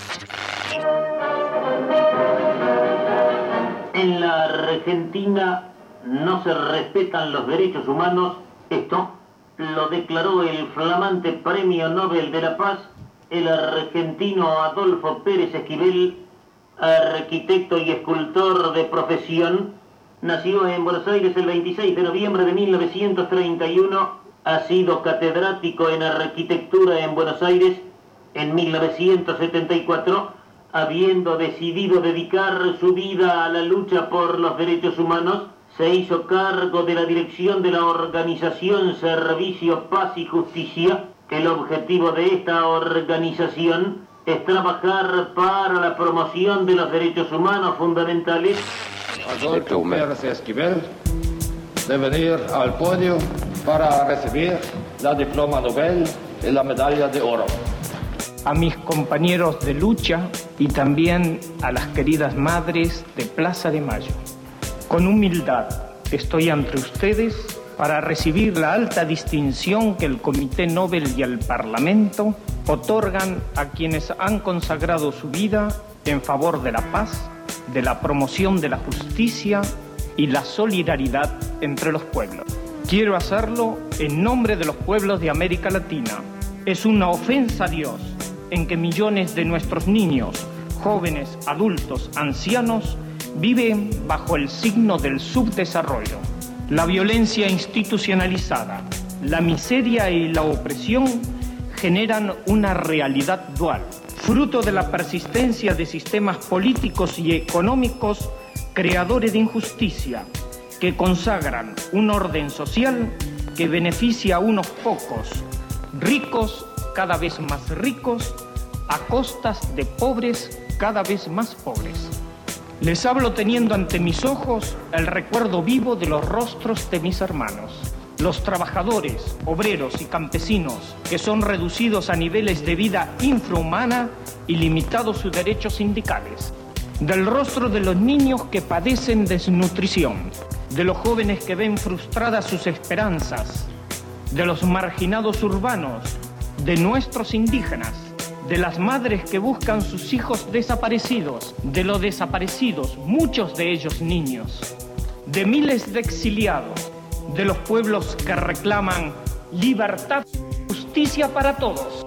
En la Argentina no se respetan los derechos humanos. Esto lo declaró el flamante Premio Nobel de la Paz, el argentino Adolfo Pérez Esquivel, arquitecto y escultor de profesión. Nació en Buenos Aires el 26 de noviembre de 1931. Ha sido catedrático en arquitectura en Buenos Aires en 1974, habiendo decidido dedicar su vida a la lucha por los derechos humanos. Se hizo cargo de la dirección de la organización Servicio Paz y Justicia, que el objetivo de esta organización es trabajar para la promoción de los derechos humanos fundamentales. Adolfo Pérez Esquivel de venir al podio para recibir la diploma Nobel y la medalla de oro. A mis compañeros de lucha y también a las queridas madres de Plaza de Mayo. Con humildad estoy ante ustedes para recibir la alta distinción que el Comité Nobel y el Parlamento otorgan a quienes han consagrado su vida en favor de la paz, de la promoción de la justicia y la solidaridad entre los pueblos. Quiero hacerlo en nombre de los pueblos de América Latina. Es una ofensa a Dios en que millones de nuestros niños, jóvenes, adultos, ancianos, viven bajo el signo del subdesarrollo. La violencia institucionalizada, la miseria y la opresión generan una realidad dual, fruto de la persistencia de sistemas políticos y económicos creadores de injusticia, que consagran un orden social que beneficia a unos pocos, ricos cada vez más ricos, a costas de pobres cada vez más pobres. Les hablo teniendo ante mis ojos el recuerdo vivo de los rostros de mis hermanos, los trabajadores, obreros y campesinos que son reducidos a niveles de vida infrahumana y limitados sus derechos sindicales, del rostro de los niños que padecen desnutrición, de los jóvenes que ven frustradas sus esperanzas, de los marginados urbanos, de nuestros indígenas, de las madres que buscan sus hijos desaparecidos, de los desaparecidos, muchos de ellos niños, de miles de exiliados, de los pueblos que reclaman libertad, justicia para todos.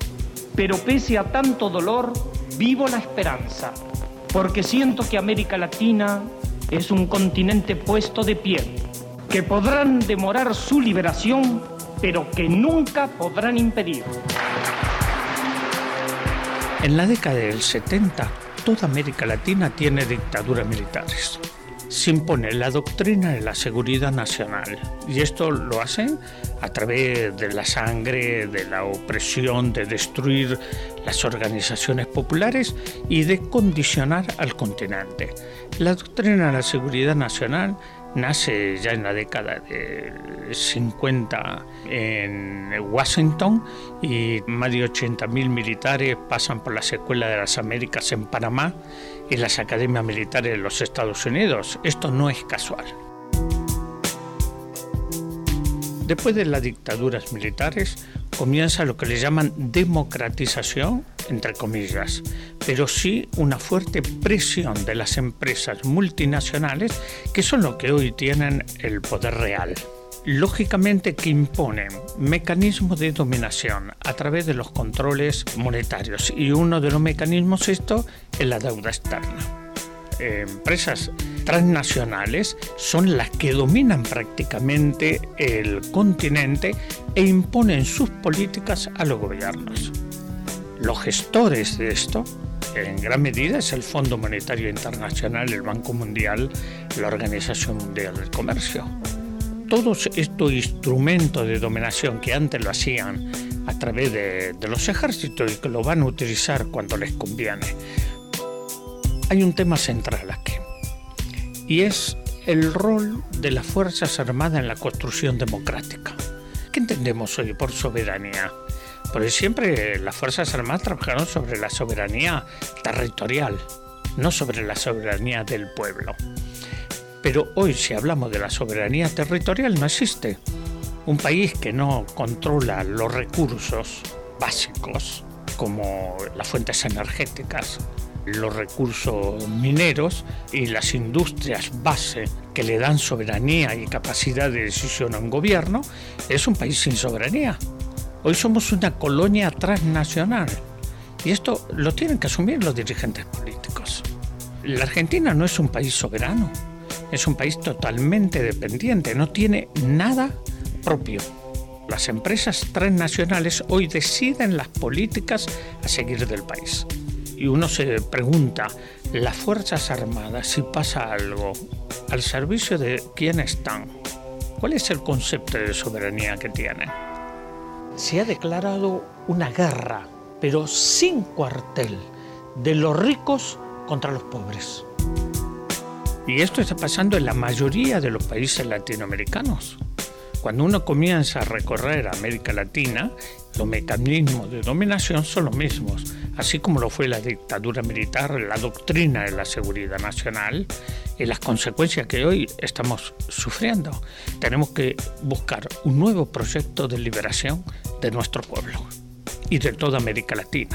Pero pese a tanto dolor, vivo la esperanza, porque siento que América Latina es un continente puesto de pie, que podrán demorar su liberación, pero que nunca podrán impedir. En la década del 70, toda América Latina tiene dictaduras militares. Se impone la doctrina de la seguridad nacional, y esto lo hacen a través de la sangre, de la opresión, de destruir las organizaciones populares y de condicionar al continente. La doctrina de la seguridad nacional nace ya en la década de 50 en Washington y más de 80.000 militares pasan por las escuelas de las Américas en Panamá y las academias militares de los Estados Unidos. Esto no es casual. Después de las dictaduras militares comienza lo que le llaman democratización, entre comillas, pero sí una fuerte presión de las empresas multinacionales que son los que hoy tienen el poder real. Lógicamente que imponen mecanismos de dominación a través de los controles monetarios y uno de los mecanismos es la deuda externa. Empresas transnacionales son las que dominan prácticamente el continente e imponen sus políticas a los gobiernos. Los gestores de esto, en gran medida, es el Fondo Monetario Internacional, el Banco Mundial, la Organización Mundial del Comercio. Todos estos instrumentos de dominación que antes lo hacían a través de los ejércitos y que lo van a utilizar cuando les conviene. Hay un tema central aquí, y es el rol de las Fuerzas Armadas en la construcción democrática. ¿Qué entendemos hoy por soberanía? Porque siempre las Fuerzas Armadas trabajaron sobre la soberanía territorial, no sobre la soberanía del pueblo. Pero hoy, si hablamos de la soberanía territorial, no existe. Un país que no controla los recursos básicos, como las fuentes energéticas, los recursos mineros y las industrias base que le dan soberanía y capacidad de decisión a un gobierno, es un país sin soberanía. Hoy somos una colonia transnacional y esto lo tienen que asumir los dirigentes políticos. La Argentina no es un país soberano, es un país totalmente dependiente, no tiene nada propio. Las empresas transnacionales hoy deciden las políticas a seguir del país. Y uno se pregunta, las Fuerzas Armadas, si pasa algo, ¿al servicio de quién están? ¿Cuál es el concepto de soberanía que tienen? Se ha declarado una guerra, pero sin cuartel, de los ricos contra los pobres. Y esto está pasando en la mayoría de los países latinoamericanos. Cuando uno comienza a recorrer América Latina, los mecanismos de dominación son los mismos, así como lo fue la dictadura militar, la doctrina de la seguridad nacional y las consecuencias que hoy estamos sufriendo. Tenemos que buscar un nuevo proyecto de liberación de nuestro pueblo y de toda América Latina.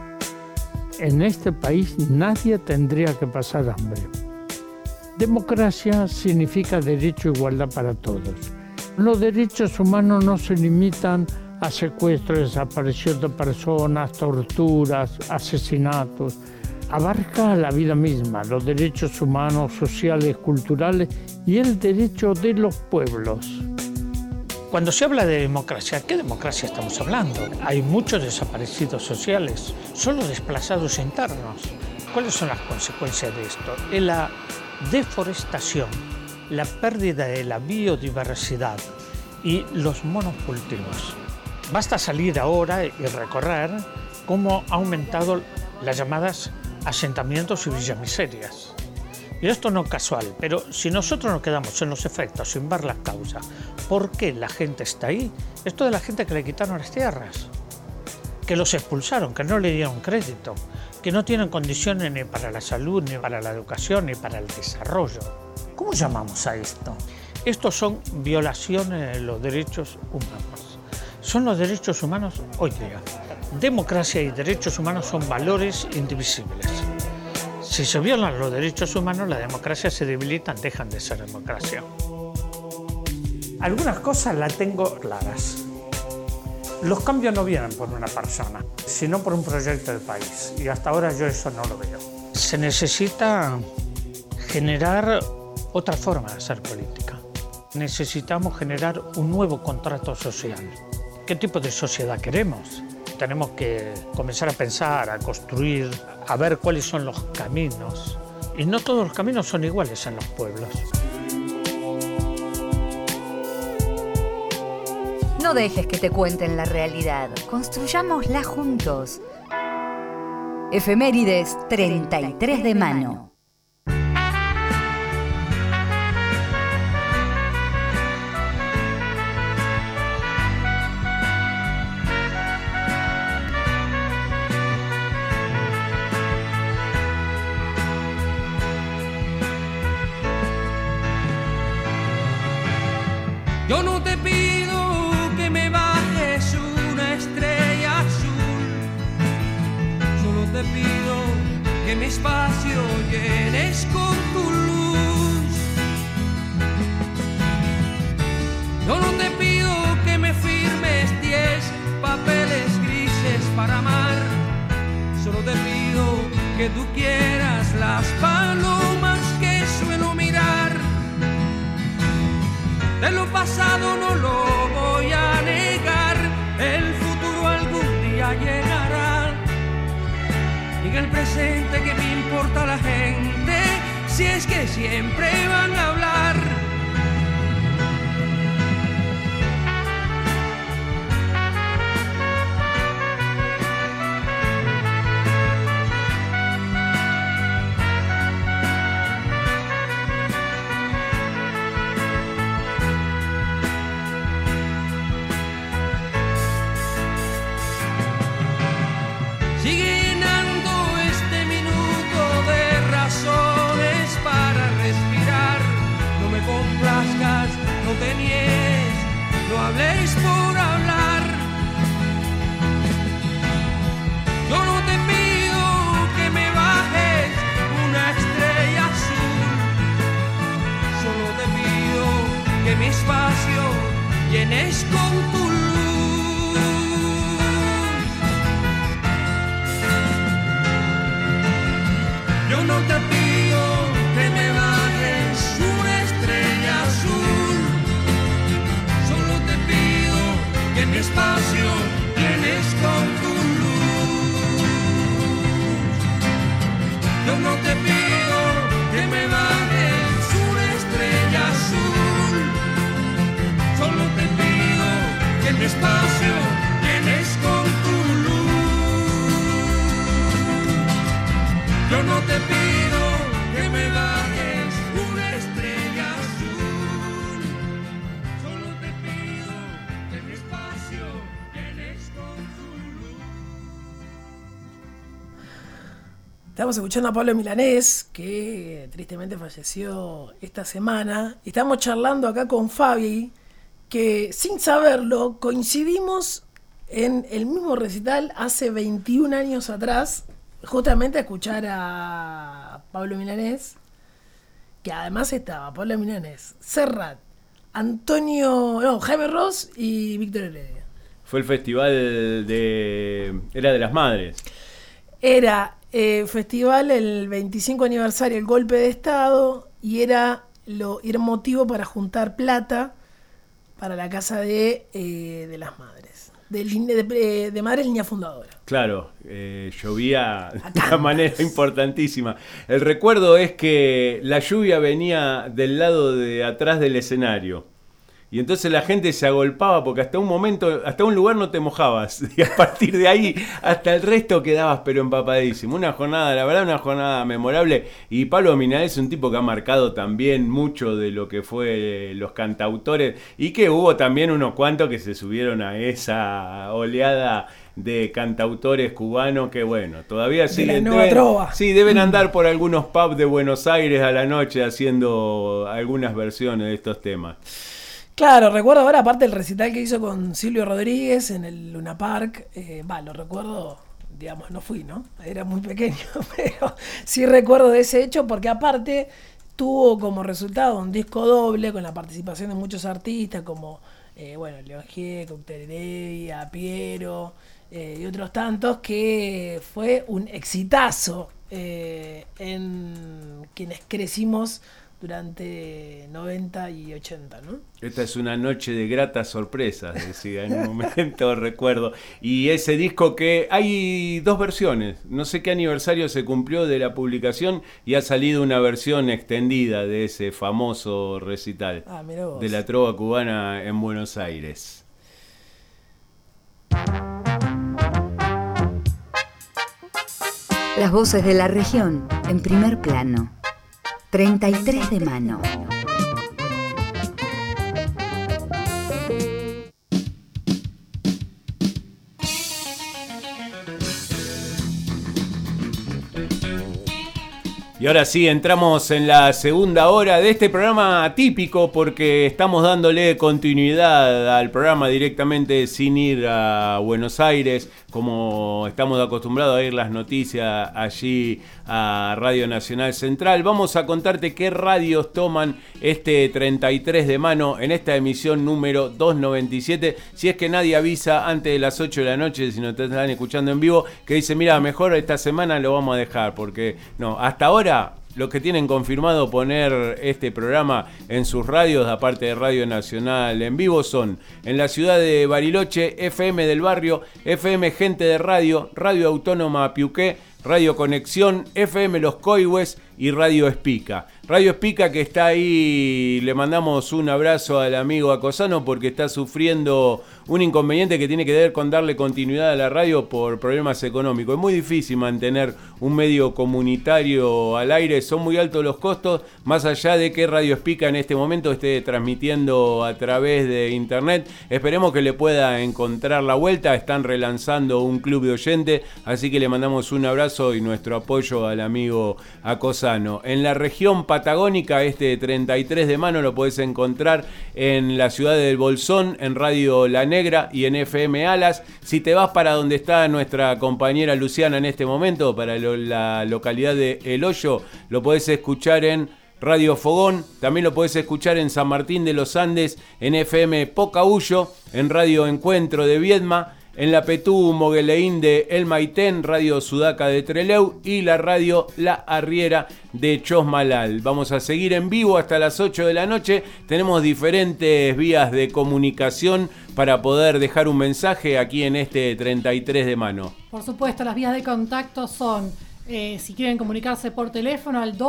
En este país nadie tendría que pasar hambre. Democracia significa derecho e igualdad para todos. Los derechos humanos no se limitan a secuestros, desaparición de personas, torturas, asesinatos. Abarca la vida misma, los derechos humanos, sociales, culturales y el derecho de los pueblos. Cuando se habla de democracia, ¿qué democracia estamos hablando? Hay muchos desaparecidos sociales, solo desplazados internos. ¿Cuáles son las consecuencias de esto? Es la deforestación, la pérdida de la biodiversidad y los monocultivos. Basta salir ahora y recorrer cómo ha aumentado las llamadas asentamientos y villamiserias. Y esto no es casual, pero si nosotros nos quedamos en los efectos sin ver las causas, ¿por qué la gente está ahí? Esto de la gente que le quitaron las tierras, que los expulsaron, que no le dieron crédito, que no tienen condiciones ni para la salud, ni para la educación, ni para el desarrollo. ¿Cómo llamamos a esto? Estos son violaciones de los derechos humanos. Son los derechos humanos hoy día. Democracia y derechos humanos son valores indivisibles. Si se violan los derechos humanos, la democracia se debilita, dejan de ser democracia. Algunas cosas las tengo claras. Los cambios no vienen por una persona, sino por un proyecto de país. Y hasta ahora yo eso no lo veo. Se necesita generar otra forma de hacer política. Necesitamos generar un nuevo contrato social. ¿Qué tipo de sociedad queremos? Tenemos que comenzar a pensar, a construir, a ver cuáles son los caminos. Y no todos los caminos son iguales en los pueblos. No dejes que te cuenten la realidad. Construyámosla juntos. Efemérides 33 de mano. Yo no te pido que me bajes una estrella azul, solo te pido que mi espacio llenes con tu luz. Yo no te pido que me firmes 10 papeles grises para amar, solo te pido que tú quieras las palomas que suelo mirar. De lo pasado no lo voy a negar, el futuro algún día llegará. Y en el presente, ¿qué me importa la gente si es que siempre van a hablar? No te niegues, no habléis por hablar. Yo no te pido que me bajes una estrella azul, solo te pido que mi espacio llenes con tu luz. Yo no te pido que me bajes una estrella azul, que mi espacio tienes con tu luz. Yo no te pido que me bajes una estrella azul, solo te pido que mi espacio tienes con tu luz. Yo no te pido que me bajes una estrella azul, solo te pido que mi espacio tienes con tu luz. Estamos escuchando a Pablo Milanés, que tristemente falleció esta semana. Estamos charlando acá con Fabi, que sin saberlo coincidimos en el mismo recital hace 21 años atrás, justamente a escuchar a Pablo Milanés, que además estaba Pablo Milanés, Serrat, Jaime Ross y Víctor Heredia. Fue el festival era de las madres. Era festival el 25 aniversario, el golpe de Estado, y era el motivo para juntar plata para la casa de las madres, de Madres Línea Fundadora. Claro, llovía de una manera importantísima. El recuerdo es que la lluvia venía del lado de atrás del escenario. Y entonces la gente se agolpaba porque hasta un lugar no te mojabas. Y a partir de ahí, hasta el resto quedabas pero empapadísimo. Una jornada, la verdad, una jornada memorable. Y Pablo Milanés es un tipo que ha marcado también mucho de lo que fue los cantautores. Y que hubo también unos cuantos que se subieron a esa oleada de cantautores cubanos que, bueno, todavía siguen. Deben andar por algunos pubs de Buenos Aires a la noche haciendo algunas versiones de estos temas. Claro, recuerdo ahora, aparte del recital que hizo con Silvio Rodríguez en el Luna Park, lo recuerdo, digamos, no fui, ¿no? Era muy pequeño, pero sí recuerdo de ese hecho, porque aparte tuvo como resultado un disco doble con la participación de muchos artistas como, León Gieco, Víctor Heredia, Piero y otros tantos, que fue un exitazo en quienes crecimos durante 90 y 80, ¿no? Esta es una noche de gratas sorpresas, decía en un momento, recuerdo. Y ese disco que hay dos versiones. No sé qué aniversario se cumplió de la publicación y ha salido una versión extendida de ese famoso recital de la trova cubana en Buenos Aires. Las voces de la región en primer plano. 33 de mano. Y ahora sí, entramos en la segunda hora de este programa atípico porque estamos dándole continuidad al programa directamente sin ir a Buenos Aires, como estamos acostumbrados a ir las noticias allí a Radio Nacional Central. Vamos a contarte qué radios toman este 33 de mano en esta emisión número 297. Si es que nadie avisa antes de las 8 de la noche, si no te están escuchando en vivo, que dice, mira, mejor esta semana lo vamos a dejar, porque no, hasta ahora los que tienen confirmado poner este programa en sus radios, aparte de Radio Nacional en vivo, son en la ciudad de Bariloche, FM del Barrio, FM Gente de Radio, Radio Autónoma Piuqué, Radio Conexión, FM Los Coihues y Radio Espica. Radio Espica que está ahí, le mandamos un abrazo al amigo Acosano porque está sufriendo un inconveniente que tiene que ver con darle continuidad a la radio por problemas económicos. Es muy difícil mantener un medio comunitario al aire, son muy altos los costos, más allá de que Radio Espica en este momento esté transmitiendo a través de internet. Esperemos que le pueda encontrar la vuelta, están relanzando un club de oyentes, así que le mandamos un abrazo y nuestro apoyo al amigo Acosano. En la región patagónica, este 33 de mano lo podés encontrar en la ciudad del Bolsón, en Radio La Negra y en FM Alas. Si te vas para donde está nuestra compañera Luciana en este momento, para la localidad de El Hoyo, lo podés escuchar en Radio Fogón, también lo podés escuchar en San Martín de los Andes, en FM Pocahuyo, en Radio Encuentro de Viedma, en la Petú Mogueleín de El Maitén, Radio Sudaca de Trelew y la Radio La Arriera de Chosmalal. Vamos a seguir en vivo hasta las 8 de la noche. Tenemos diferentes vías de comunicación para poder dejar un mensaje aquí en este 33 de mano. Por supuesto, las vías de contacto son, si quieren comunicarse por teléfono, al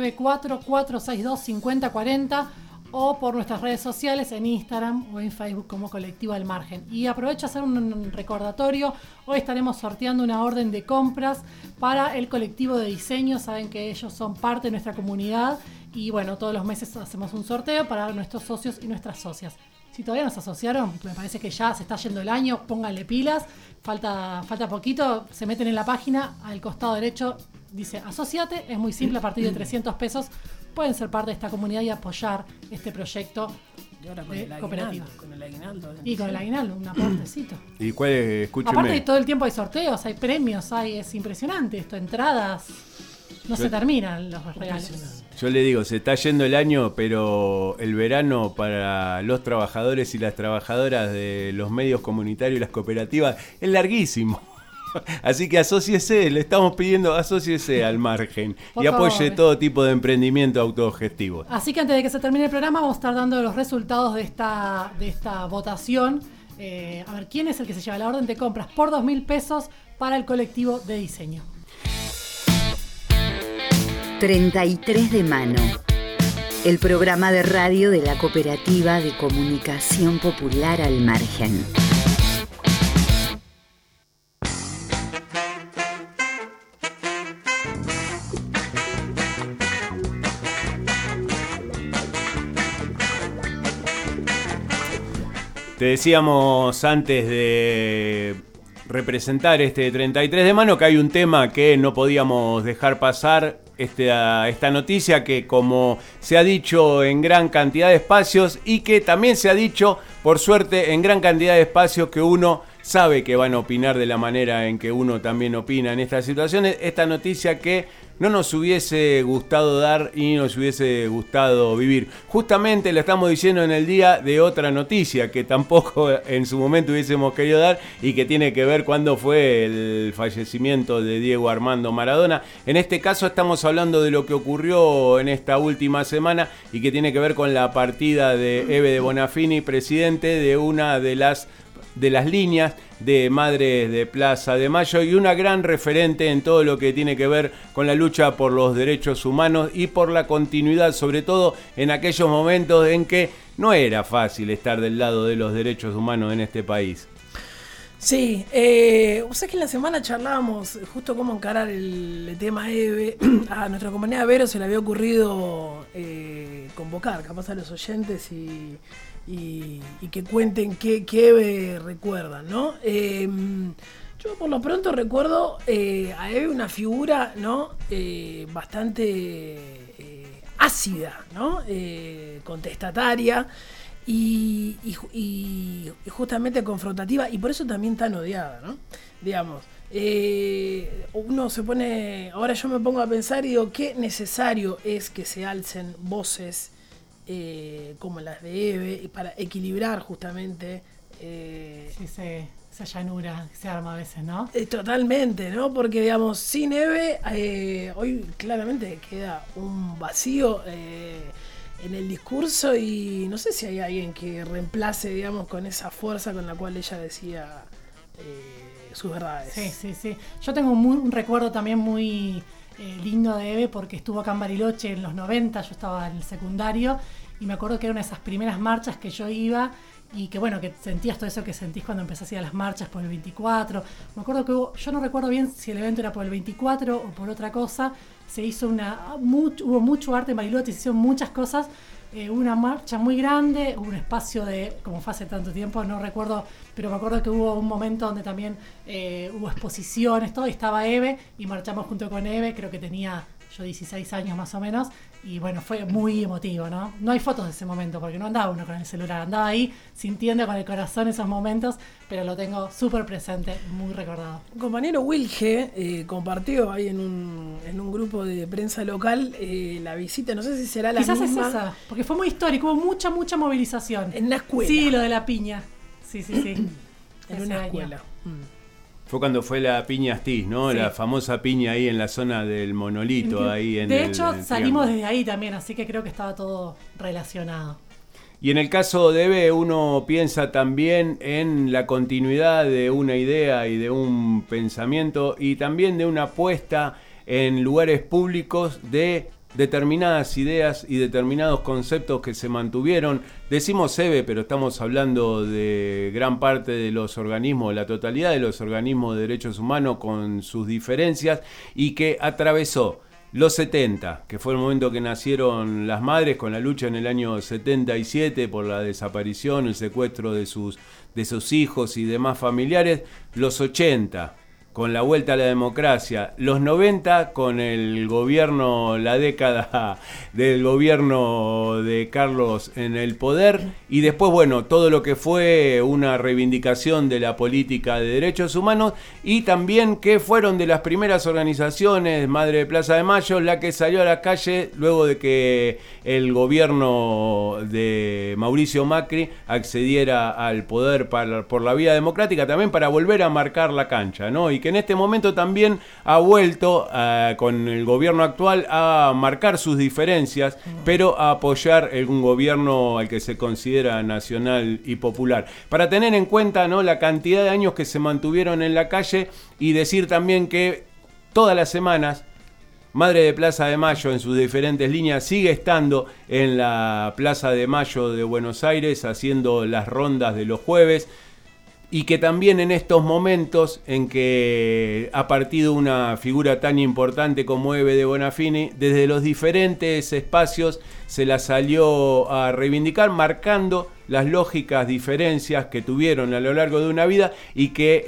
294-462-5040 o por nuestras redes sociales en Instagram o en Facebook como Colectivo Al Margen. Y aprovecho a hacer un recordatorio. Hoy estaremos sorteando una orden de compras para el colectivo de diseño. Saben que ellos son parte de nuestra comunidad y bueno, todos los meses hacemos un sorteo para nuestros socios y nuestras socias. Si todavía no se asociaron, me parece que ya se está yendo el año, pónganle pilas, falta poquito, se meten en la página, al costado derecho dice asociate, es muy simple, a partir de 300 pesos pueden ser parte de esta comunidad y apoyar este proyecto de cooperativa. Con el aguinaldo. Y con el aguinaldo, un aportecito. ¿Y cuál es? Escúcheme. Aparte de todo el tiempo hay sorteos, hay premios, es impresionante esto, entradas, no se terminan los regalos. Yo le digo, se está yendo el año, pero el verano para los trabajadores y las trabajadoras de los medios comunitarios y las cooperativas es larguísimo. Así que asóciese, le estamos pidiendo asóciese al Margen y apoye todo tipo de emprendimiento autogestivo. Así que antes de que se termine el programa vamos a estar dando los resultados de esta votación. A ver, ¿quién es el que se lleva la orden de compras por 2.000 pesos para el colectivo de diseño? 33 de mano. El programa de radio de la Cooperativa de Comunicación Popular Al Margen. Te decíamos antes de representar este 33 de mano que hay un tema que no podíamos dejar pasar, esta noticia que, como se ha dicho en gran cantidad de espacios y que también se ha dicho, por suerte, en gran cantidad de espacios que uno sabe que van a opinar de la manera en que uno también opina en estas situaciones, esta noticia que no nos hubiese gustado dar y nos hubiese gustado vivir. Justamente lo estamos diciendo en el día de otra noticia que tampoco en su momento hubiésemos querido dar y que tiene que ver cuando fue el fallecimiento de Diego Armando Maradona. En este caso estamos hablando de lo que ocurrió en esta última semana y que tiene que ver con la partida de Eve de Bonafini, presidente de una de las líneas de Madres de Plaza de Mayo y una gran referente en todo lo que tiene que ver con la lucha por los derechos humanos y por la continuidad, sobre todo en aquellos momentos en que no era fácil estar del lado de los derechos humanos en este país. Sí, o sea que en la semana charlábamos justo cómo encarar el tema Eve. A nuestra compañera Vero se le había ocurrido convocar capaz a los oyentes y que cuenten qué recuerdan, ¿no? Yo por lo pronto recuerdo a Eve una figura, ¿no? Bastante ácida, ¿no? Contestataria y justamente confrontativa, y por eso también tan odiada, ¿no? Digamos, uno se pone, ahora yo me pongo a pensar y digo, qué necesario es que se alcen voces como las de Eve para equilibrar justamente esa llanura que se arma a veces, ¿no? Totalmente, ¿no? Porque, digamos, sin Eve hoy claramente queda un vacío en el discurso, y no sé si hay alguien que reemplace, digamos, con esa fuerza con la cual ella decía sus verdades. Sí. Yo tengo un recuerdo también muy lindo de Eve, porque estuvo acá en Bariloche en los 90, yo estaba en el secundario, y me acuerdo que era una de esas primeras marchas que yo iba, y que bueno, que sentías todo eso que sentís cuando empezás a ir a las marchas por el 24. Me acuerdo que yo no recuerdo bien si el evento era por el 24 o por otra cosa. Se hizo hubo mucho arte en Bariloche, se hicieron muchas cosas. Hubo una marcha muy grande, hubo un espacio como fue hace tanto tiempo, no recuerdo, pero me acuerdo que hubo un momento donde también hubo exposiciones, todo, y estaba Eve, y marchamos junto con Eve, creo que tenía yo 16 años más o menos, y bueno, fue muy emotivo, ¿no? No hay fotos de ese momento, porque no andaba uno con el celular, andaba ahí sintiendo con el corazón esos momentos, pero lo tengo súper presente, muy recordado. Un compañero Wilge compartió ahí en un grupo de prensa local la visita, no sé si será la Quizás misma. Quizás es esa, porque fue muy histórico, hubo mucha movilización. En la escuela. Sí, lo de la piña. Sí. En una escuela. Fue cuando fue la piña Astiz, ¿no? Sí. La famosa piña ahí en la zona del monolito. De hecho, salimos desde ahí también, así que creo que estaba todo relacionado. Y en el caso de Eve, uno piensa también en la continuidad de una idea y de un pensamiento, y también de una apuesta en lugares públicos de determinadas ideas y determinados conceptos que se mantuvieron. Decimos Eve, pero estamos hablando de gran parte de los organismos, la totalidad de los organismos de derechos humanos, con sus diferencias, y que atravesó los 70, que fue el momento que nacieron las madres, con la lucha en el año 77 por la desaparición, el secuestro de sus hijos y demás familiares, los 80 con la vuelta a la democracia, los 90 con el gobierno, la década del gobierno de Carlos en el poder, y después, bueno, todo lo que fue una reivindicación de la política de derechos humanos, y también que fueron de las primeras organizaciones, Madre de Plaza de Mayo, la que salió a la calle luego de que el gobierno de Mauricio Macri accediera al poder por la vía democrática, también para volver a marcar la cancha, ¿no? Y que en este momento también ha vuelto con el gobierno actual a marcar sus diferencias, pero a apoyar un gobierno al que se considera nacional y popular. Para tener en cuenta, ¿no?, la cantidad de años que se mantuvieron en la calle, y decir también que todas las semanas Madre de Plaza de Mayo en sus diferentes líneas sigue estando en la Plaza de Mayo de Buenos Aires haciendo las rondas de los jueves, y que también en estos momentos en que ha partido una figura tan importante como Eve de Bonafini, desde los diferentes espacios se la salió a reivindicar, marcando las lógicas diferencias que tuvieron a lo largo de una vida y que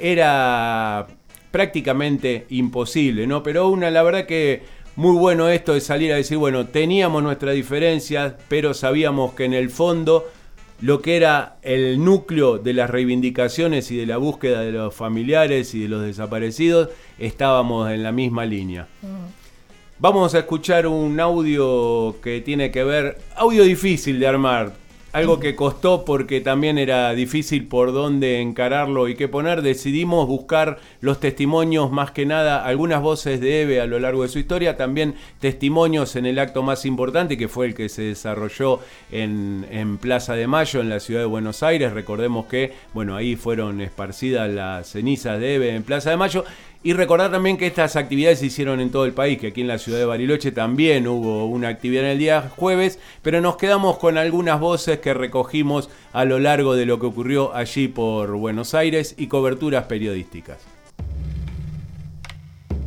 era prácticamente imposible, ¿no? Pero la verdad que muy bueno esto de salir a decir, bueno, teníamos nuestras diferencias, pero sabíamos que en el fondo lo que era el núcleo de las reivindicaciones y de la búsqueda de los familiares y de los desaparecidos, estábamos en la misma línea. Vamos a escuchar un audio que tiene que ver, audio difícil de armar, algo que costó porque también era difícil por dónde encararlo y qué poner. Decidimos buscar los testimonios, más que nada, algunas voces de Eve a lo largo de su historia, también testimonios en el acto más importante, que fue el que se desarrolló en Plaza de Mayo, en la ciudad de Buenos Aires. Recordemos que, bueno, ahí fueron esparcidas las cenizas de Eve en Plaza de Mayo. Y recordar también que estas actividades se hicieron en todo el país, que aquí en la ciudad de Bariloche también hubo una actividad en el día jueves, pero nos quedamos con algunas voces que recogimos a lo largo de lo que ocurrió allí por Buenos Aires y coberturas periodísticas.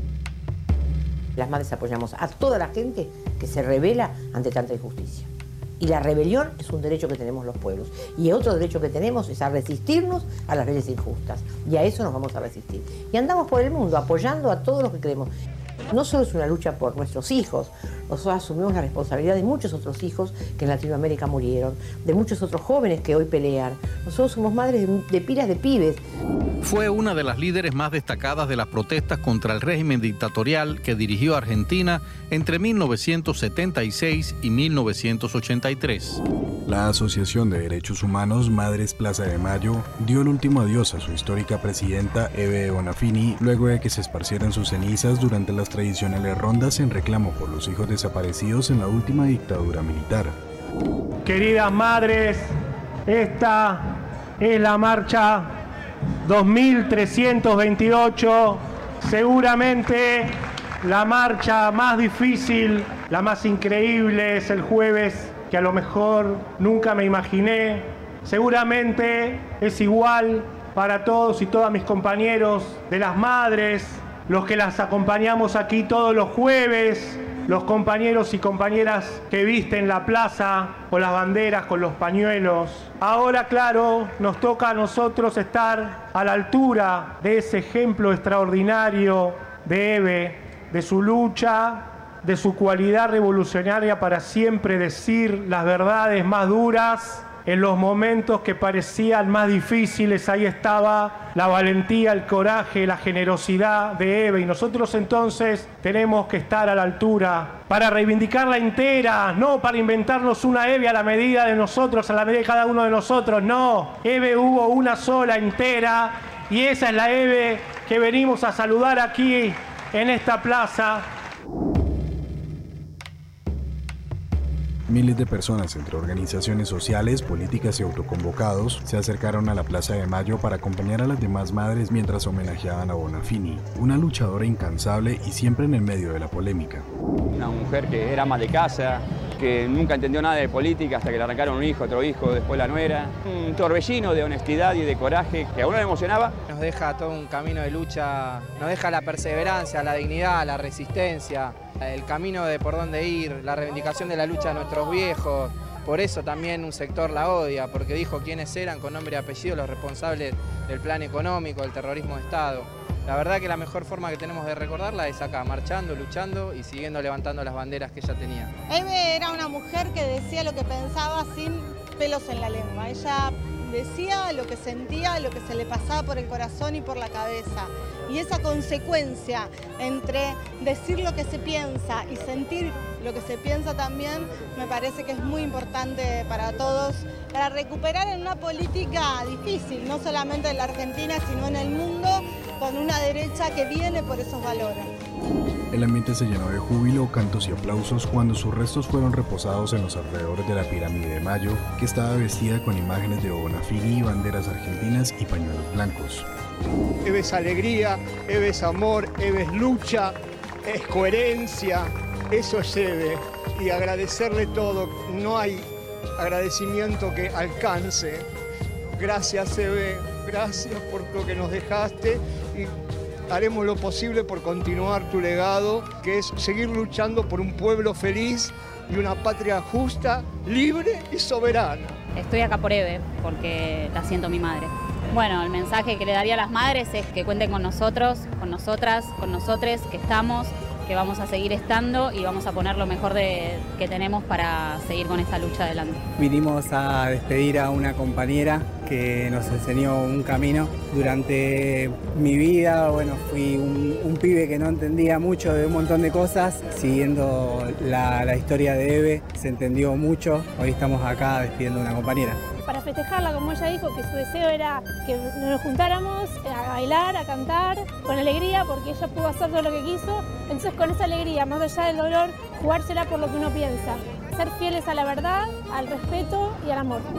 Las madres apoyamos a toda la gente que se rebela ante tanta injusticia. Y la rebelión es un derecho que tenemos los pueblos. Y otro derecho que tenemos es a resistirnos a las leyes injustas. Y a eso nos vamos a resistir. Y andamos por el mundo apoyando a todos los que creemos. No solo es una lucha por nuestros hijos, nosotros asumimos la responsabilidad de muchos otros hijos que en Latinoamérica murieron, de muchos otros jóvenes que hoy pelean. Nosotros somos madres de pilas de pibes. Fue una de las líderes más destacadas de las protestas contra el régimen dictatorial que dirigió Argentina entre 1976 y 1983. La Asociación de Derechos Humanos Madres Plaza de Mayo dio el último adiós a su histórica presidenta Eve Bonafini luego de que se esparcieran sus cenizas durante las tradicionales rondas en reclamo por los hijos desaparecidos en la última dictadura militar. Queridas madres, esta es la marcha 2328, seguramente la marcha más difícil, la más increíble es el jueves, que a lo mejor nunca me imaginé. Seguramente es igual para todos y todas mis compañeros de las madres, los que las acompañamos aquí todos los jueves, los compañeros y compañeras que visten la plaza con las banderas, con los pañuelos. Ahora, claro, nos toca a nosotros estar a la altura de ese ejemplo extraordinario de Eve, de su lucha, de su cualidad revolucionaria para siempre decir las verdades más duras. En los momentos que parecían más difíciles, ahí estaba la valentía, el coraje, la generosidad de Eve. Y nosotros entonces tenemos que estar a la altura para reivindicarla entera, no para inventarnos una Eve a la medida de nosotros, a la medida de cada uno de nosotros. No, Eve hubo una sola entera y esa es la Eve que venimos a saludar aquí en esta plaza. Miles de personas, entre organizaciones sociales, políticas y autoconvocados, se acercaron a la Plaza de Mayo para acompañar a las demás madres mientras homenajeaban a Bonafini, una luchadora incansable y siempre en el medio de la polémica. Una mujer que era ama de casa, que nunca entendió nada de política hasta que le arrancaron un hijo, otro hijo, después la nuera. Un torbellino de honestidad y de coraje que a uno le emocionaba. Nos deja todo un camino de lucha, nos deja la perseverancia, la dignidad, la resistencia, el camino de por dónde ir, la reivindicación de la lucha de nuestros viejos. Por eso también un sector la odia, porque dijo quiénes eran con nombre y apellido los responsables del plan económico, del terrorismo de Estado. La verdad que la mejor forma que tenemos de recordarla es acá, marchando, luchando y siguiendo levantando las banderas que ella tenía. Eve era una mujer que decía lo que pensaba sin pelos en la lengua. Ella decía lo que sentía, lo que se le pasaba por el corazón y por la cabeza. Y esa consecuencia entre decir lo que se piensa y sentir lo que se piensa también me parece que es muy importante para todos, para recuperar en una política difícil, no solamente en la Argentina, sino en el mundo, con una derecha que viene por esos valores. El ambiente se llenó de júbilo, cantos y aplausos cuando sus restos fueron reposados en los alrededores de la Pirámide de Mayo, que estaba vestida con imágenes de Bonafini, banderas argentinas y pañuelos blancos. Eve es alegría, Eve es amor, Eve es lucha, es coherencia, eso es Eve. Y agradecerle todo, no hay agradecimiento que alcance. Gracias Eve, gracias por lo que nos dejaste y haremos lo posible por continuar tu legado, que es seguir luchando por un pueblo feliz y una patria justa, libre y soberana. Estoy acá por Eve, porque la siento mi madre. Bueno, el mensaje que le daría a las madres es que cuenten con nosotros, con nosotras, con nosotres, que estamos, que vamos a seguir estando y vamos a poner lo mejor que tenemos para seguir con esta lucha adelante. Vinimos a despedir a una compañera que nos enseñó un camino. Durante mi vida, bueno, fui un pibe que no entendía mucho de un montón de cosas. Siguiendo la historia de Eve, se entendió mucho. Hoy estamos acá despidiendo a una compañera. Para festejarla, como ella dijo, que su deseo era que nos juntáramos a bailar, a cantar, con alegría, porque ella pudo hacer todo lo que quiso. Entonces, con esa alegría, más allá del dolor, jugársela por lo que uno piensa. Ser fieles a la verdad, al respeto y al amor.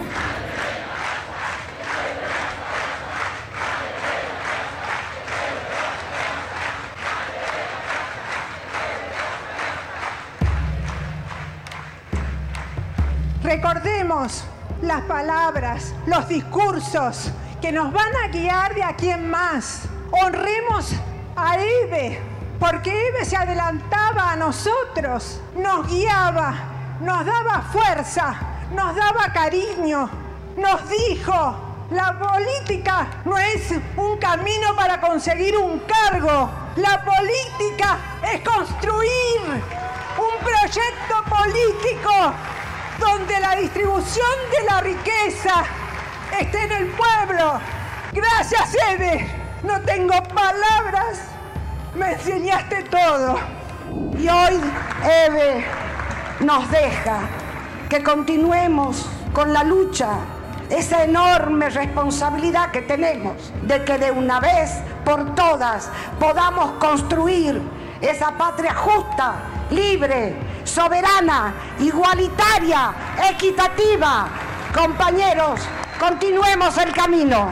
Recordemos las palabras, los discursos que nos van a guiar de aquí en más. Honremos a Eve, porque Eve se adelantaba a nosotros, nos guiaba, nos daba fuerza, nos daba cariño, nos dijo: la política no es un camino para conseguir un cargo, la política es construir un proyecto político donde la distribución de la riqueza esté en el pueblo. Gracias, Eve, no tengo palabras, me enseñaste todo. Y hoy Eve nos deja que continuemos con la lucha, esa enorme responsabilidad que tenemos de que de una vez por todas podamos construir esa patria justa, libre, soberana, igualitaria, equitativa. Compañeros, continuemos el camino.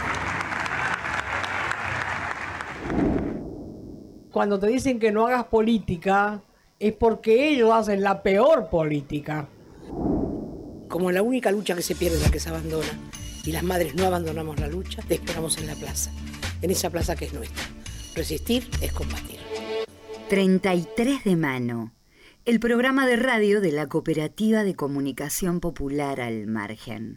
Cuando te dicen que no hagas política, es porque ellos hacen la peor política. Como la única lucha que se pierde es la que se abandona, y las madres no abandonamos la lucha, te esperamos en la plaza, en esa plaza que es nuestra. Resistir es combatir. 33 de mano, el programa de radio de la Cooperativa de Comunicación Popular Al Margen.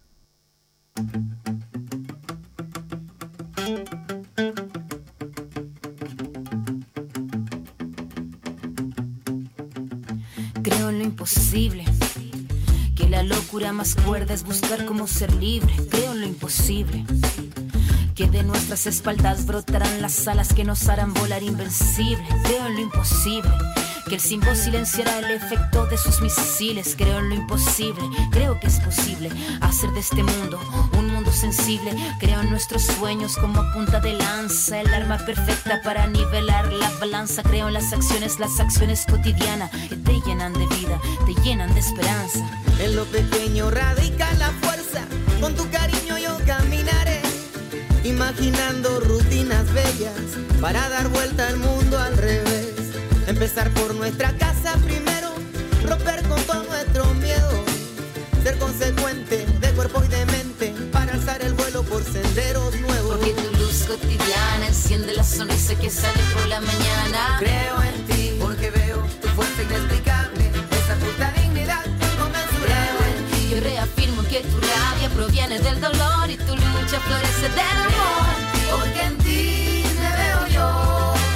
Creo en lo imposible, que la locura más cuerda es buscar cómo ser libre. Creo en lo imposible, que de nuestras espaldas brotarán las alas que nos harán volar invencible. Creo en lo imposible, que el símbolo silenciará el efecto de sus misiles. Creo en lo imposible, creo que es posible hacer de este mundo un mundo sensible. Creo en nuestros sueños como punta de lanza, el arma perfecta para nivelar la balanza. Creo en las acciones cotidianas que te llenan de vida, te llenan de esperanza. En lo pequeño radica la fuerza, con tu cariño yo caminaré, imaginando rutinas bellas para dar vuelta al mundo al revés. Empezar por nuestra casa primero, romper con todo nuestro miedo, ser consecuente de cuerpo y de mente para alzar el vuelo por senderos nuevos. Porque tu luz cotidiana enciende la sonrisa que sale por la mañana. Creo en ti porque veo tu fuerza inexplicable, esa justa dignidad inconmensurable. Creo en ti, yo reafirmo que tu rabia proviene del dolor y tu lucha florece del amor. Porque en ti me veo yo.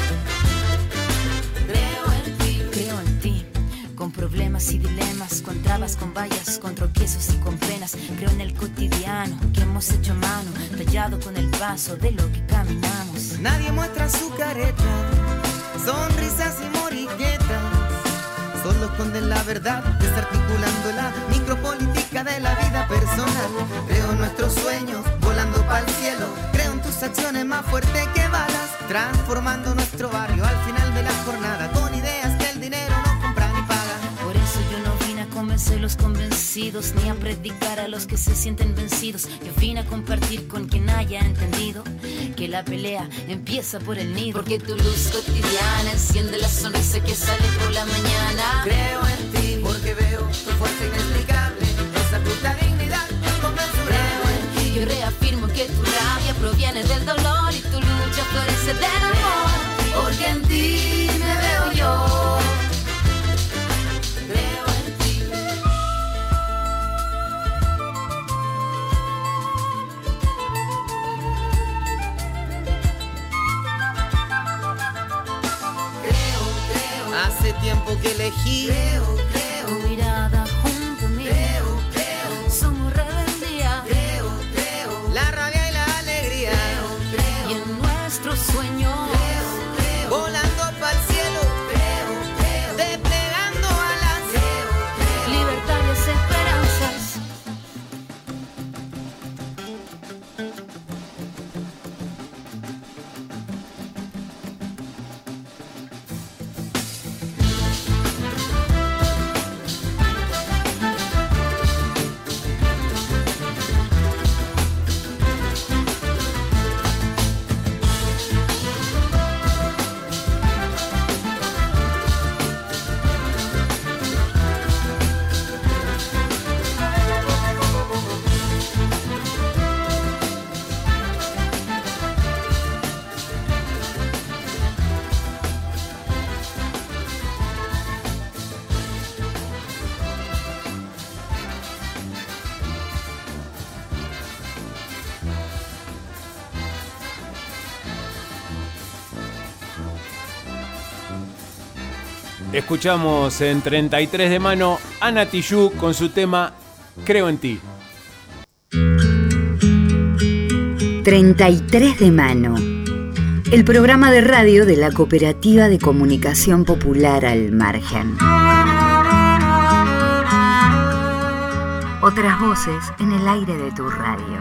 Con problemas y dilemas, con trabas, con vallas, con tropiezos y con penas. Creo en el cotidiano que hemos hecho a mano, tallado con el paso de lo que caminamos. Nadie muestra su careta, sonrisas y moriquetas, solo esconden la verdad, desarticulando la micropolítica de la vida personal. Creo en nuestros sueños, volando pa'l cielo. Creo en tus acciones más fuertes que balas, transformando nuestro barrio al final de la jornada, con ideas que el dinero no compra ni paga. Por eso yo no vine a convencer a los convencidos, ni a predicar a los que se sienten vencidos. Yo vine a compartir con quien haya entendido que la pelea empieza por el nido. Porque tu luz cotidiana enciende la sonrisa que sale por la mañana. Creo en ti porque veo tu fuerza inexplicable, esa justa dignidad inconmensurable. Creo en ti, yo reafirmo que tu rabia proviene del dolor y tu lucha florece del amor. Porque en ti me veo yo. Hace tiempo que elegí tu mirada junto a mí. Somos rebeldía. La rabia y la alegría. Y en nuestros sueños volando pa'l cielo, desplegando alas, libertarias esperanzas. Escuchamos en 33 de mano a Nati Yu con su tema Creo en ti. 33 de mano. El programa de radio de la Cooperativa de Comunicación Popular Al Margen. Otras voces en el aire de tu radio.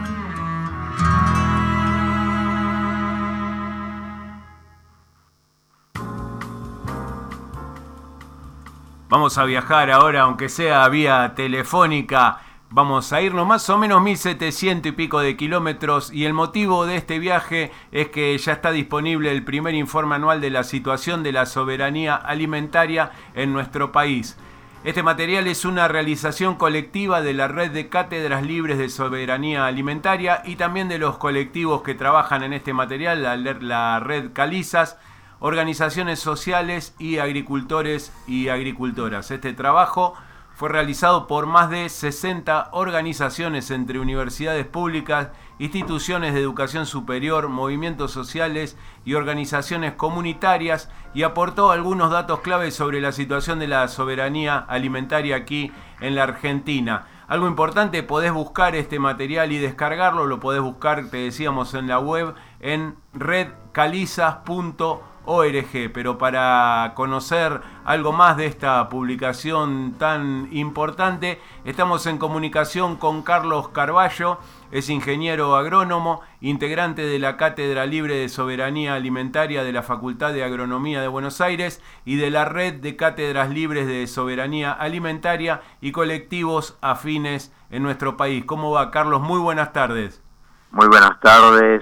Vamos a viajar ahora, aunque sea vía telefónica. Vamos a irnos más o menos 1700 y pico de kilómetros, y el motivo de este viaje es que ya está disponible el primer informe anual de la situación de la soberanía alimentaria en nuestro país. Este material es una realización colectiva de la Red de Cátedras Libres de Soberanía Alimentaria y también de los colectivos que trabajan en este material, la Red Calizas, organizaciones sociales y agricultores y agricultoras. Este trabajo fue realizado por más de 60 organizaciones entre universidades públicas, instituciones de educación superior, movimientos sociales y organizaciones comunitarias, y aportó algunos datos claves sobre la situación de la soberanía alimentaria aquí en la Argentina. Algo importante, podés buscar este material y descargarlo, lo podés buscar, te decíamos, en la web en redcalizas.org. Pero para conocer algo más de esta publicación tan importante, estamos en comunicación con Carlos Carballo. Es ingeniero agrónomo, integrante de la Cátedra Libre de Soberanía Alimentaria de la Facultad de Agronomía de Buenos Aires y de la Red de Cátedras Libres de Soberanía Alimentaria y colectivos afines en nuestro país. ¿Cómo va, Carlos? Muy buenas tardes. Muy buenas tardes.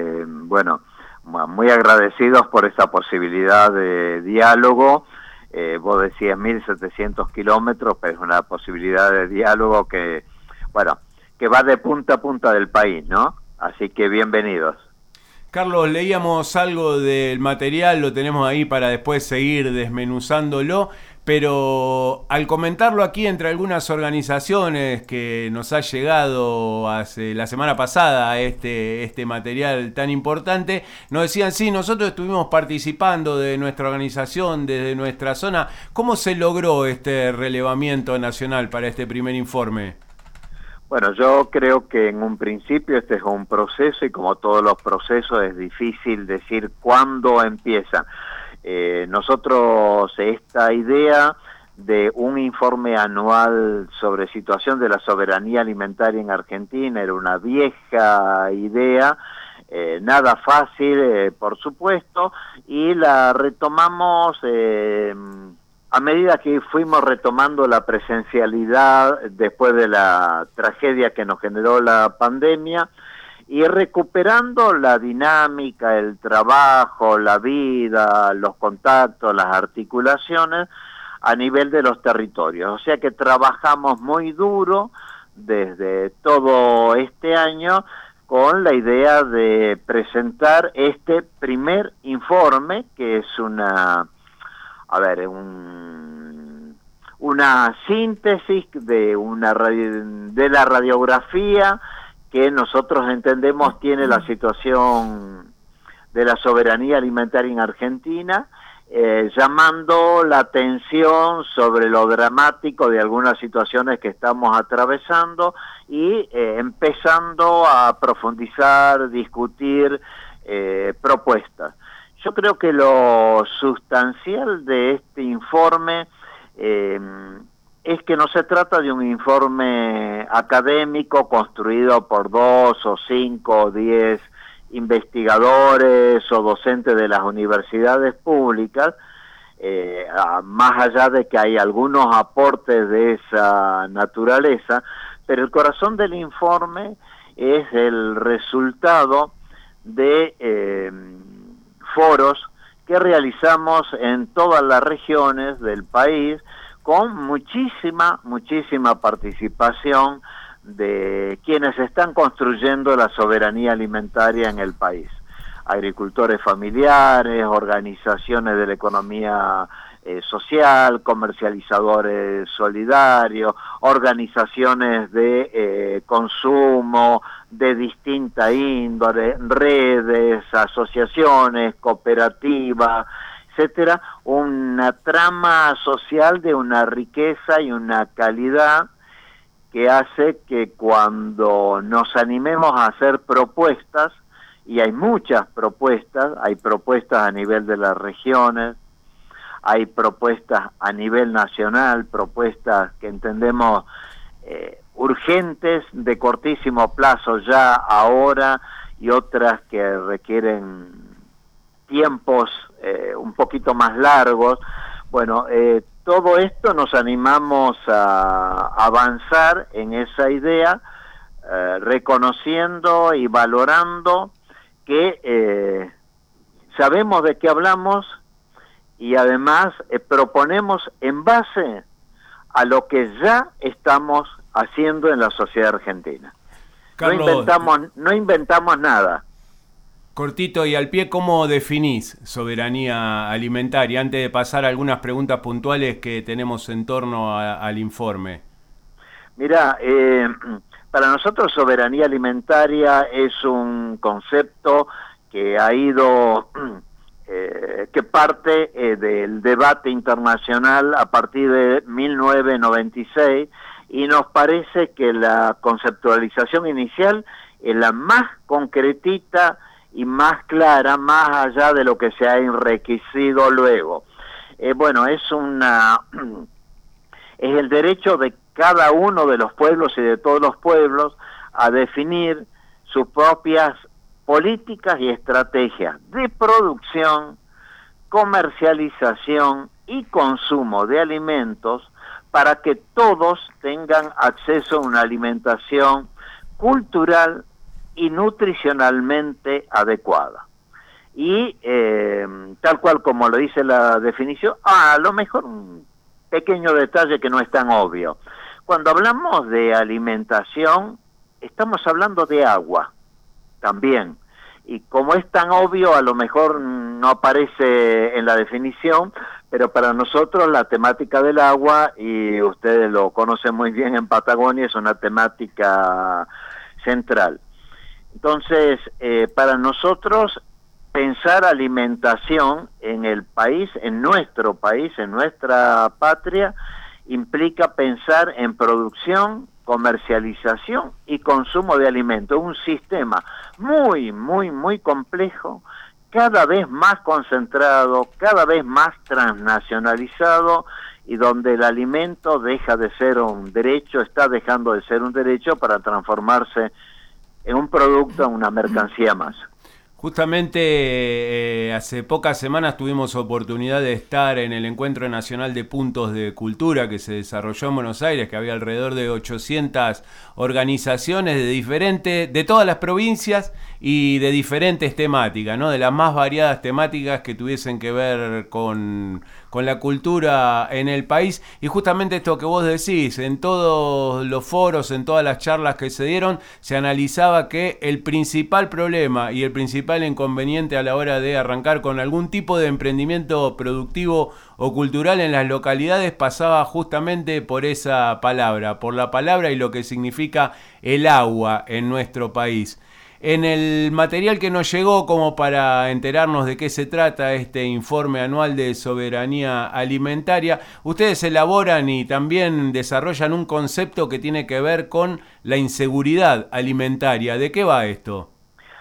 Muy agradecidos por esta posibilidad de diálogo. Vos decías 1700 kilómetros, pero es una posibilidad de diálogo que va de punta a punta del país, ¿no? Así que bienvenidos. Carlos, leíamos algo del material, lo tenemos ahí para después seguir desmenuzándolo, pero al comentarlo aquí entre algunas organizaciones que nos ha llegado hace la semana pasada este material tan importante, nos decían, sí, nosotros estuvimos participando de nuestra organización, desde nuestra zona. ¿Cómo se logró este relevamiento nacional para este primer informe? Bueno, yo creo que en un principio este es un proceso y como todos los procesos es difícil decir cuándo empiezan. Nosotros esta idea de un informe anual sobre situación de la soberanía alimentaria en Argentina era una vieja idea, nada fácil, por supuesto, y la retomamos a medida que fuimos retomando la presencialidad después de la tragedia que nos generó la pandemia y recuperando la dinámica, el trabajo, la vida, los contactos, las articulaciones a nivel de los territorios. O sea que trabajamos muy duro desde todo este año con la idea de presentar este primer informe, que es una síntesis de la radiografía que nosotros entendemos tiene la situación de la soberanía alimentaria en Argentina, llamando la atención sobre lo dramático de algunas situaciones que estamos atravesando y empezando a profundizar, discutir propuestas. Yo creo que lo sustancial de este informe es que no se trata de un informe académico construido por 2 o 5 o 10 investigadores o docentes de las universidades públicas, más allá de que hay algunos aportes de esa naturaleza, pero el corazón del informe es el resultado de foros que realizamos en todas las regiones del país con muchísima participación de quienes están construyendo la soberanía alimentaria en el país. Agricultores familiares, organizaciones de la economía social, comercializadores solidarios, organizaciones de consumo de distinta índole, redes, asociaciones, cooperativas, etcétera, una trama social de una riqueza y una calidad que hace que cuando nos animemos a hacer propuestas, y hay muchas propuestas, hay propuestas a nivel de las regiones, hay propuestas a nivel nacional, propuestas que entendemos urgentes, de cortísimo plazo ya ahora, y otras que requieren tiempos un poquito más largos. Bueno, todo esto nos animamos a avanzar en esa idea, reconociendo y valorando que sabemos de qué hablamos y además proponemos en base a lo que ya estamos haciendo en la sociedad argentina. Carlos, no inventamos nada. Cortito y al pie, ¿cómo definís soberanía alimentaria? Antes de pasar a algunas preguntas puntuales que tenemos en torno al informe. Mira, para nosotros soberanía alimentaria es un concepto que ha ido, que parte del debate internacional a partir de 1996, y nos parece que la conceptualización inicial es la más concretita y más clara, más allá de lo que se ha enriquecido luego. Bueno, es el derecho de cada uno de los pueblos y de todos los pueblos a definir sus propias políticas y estrategias de producción, comercialización y consumo de alimentos para que todos tengan acceso a una alimentación cultural y nutricionalmente adecuada. Y tal cual como lo dice la definición, a lo mejor un pequeño detalle que no es tan obvio. Cuando hablamos de alimentación, estamos hablando de agua también. Y como es tan obvio, a lo mejor no aparece en la definición, pero para nosotros la temática del agua, y ustedes lo conocen muy bien en Patagonia, es una temática central. Entonces, para nosotros, pensar alimentación en el país, en nuestro país, en nuestra patria, implica pensar en producción, comercialización y consumo de alimentos. Un sistema muy, muy, muy complejo, cada vez más concentrado, cada vez más transnacionalizado, y donde el alimento deja de ser un derecho, está dejando de ser un derecho para transformarse en un producto, en una mercancía más. Justamente hace pocas semanas tuvimos oportunidad de estar en el Encuentro Nacional de Puntos de Cultura que se desarrolló en Buenos Aires, que había alrededor de 800 organizaciones de todas las provincias y de diferentes temáticas, ¿no? De las más variadas temáticas que tuviesen que ver con la cultura en el país. Y justamente esto que vos decís, en todos los foros, en todas las charlas que se dieron, se analizaba que el principal problema y el principal inconveniente a la hora de arrancar con algún tipo de emprendimiento productivo o cultural en las localidades pasaba justamente por esa palabra, por la palabra y lo que significa el agua en nuestro país. En el material que nos llegó, como para enterarnos de qué se trata este informe anual de soberanía alimentaria, ustedes elaboran y también desarrollan un concepto que tiene que ver con la inseguridad alimentaria. ¿De qué va esto?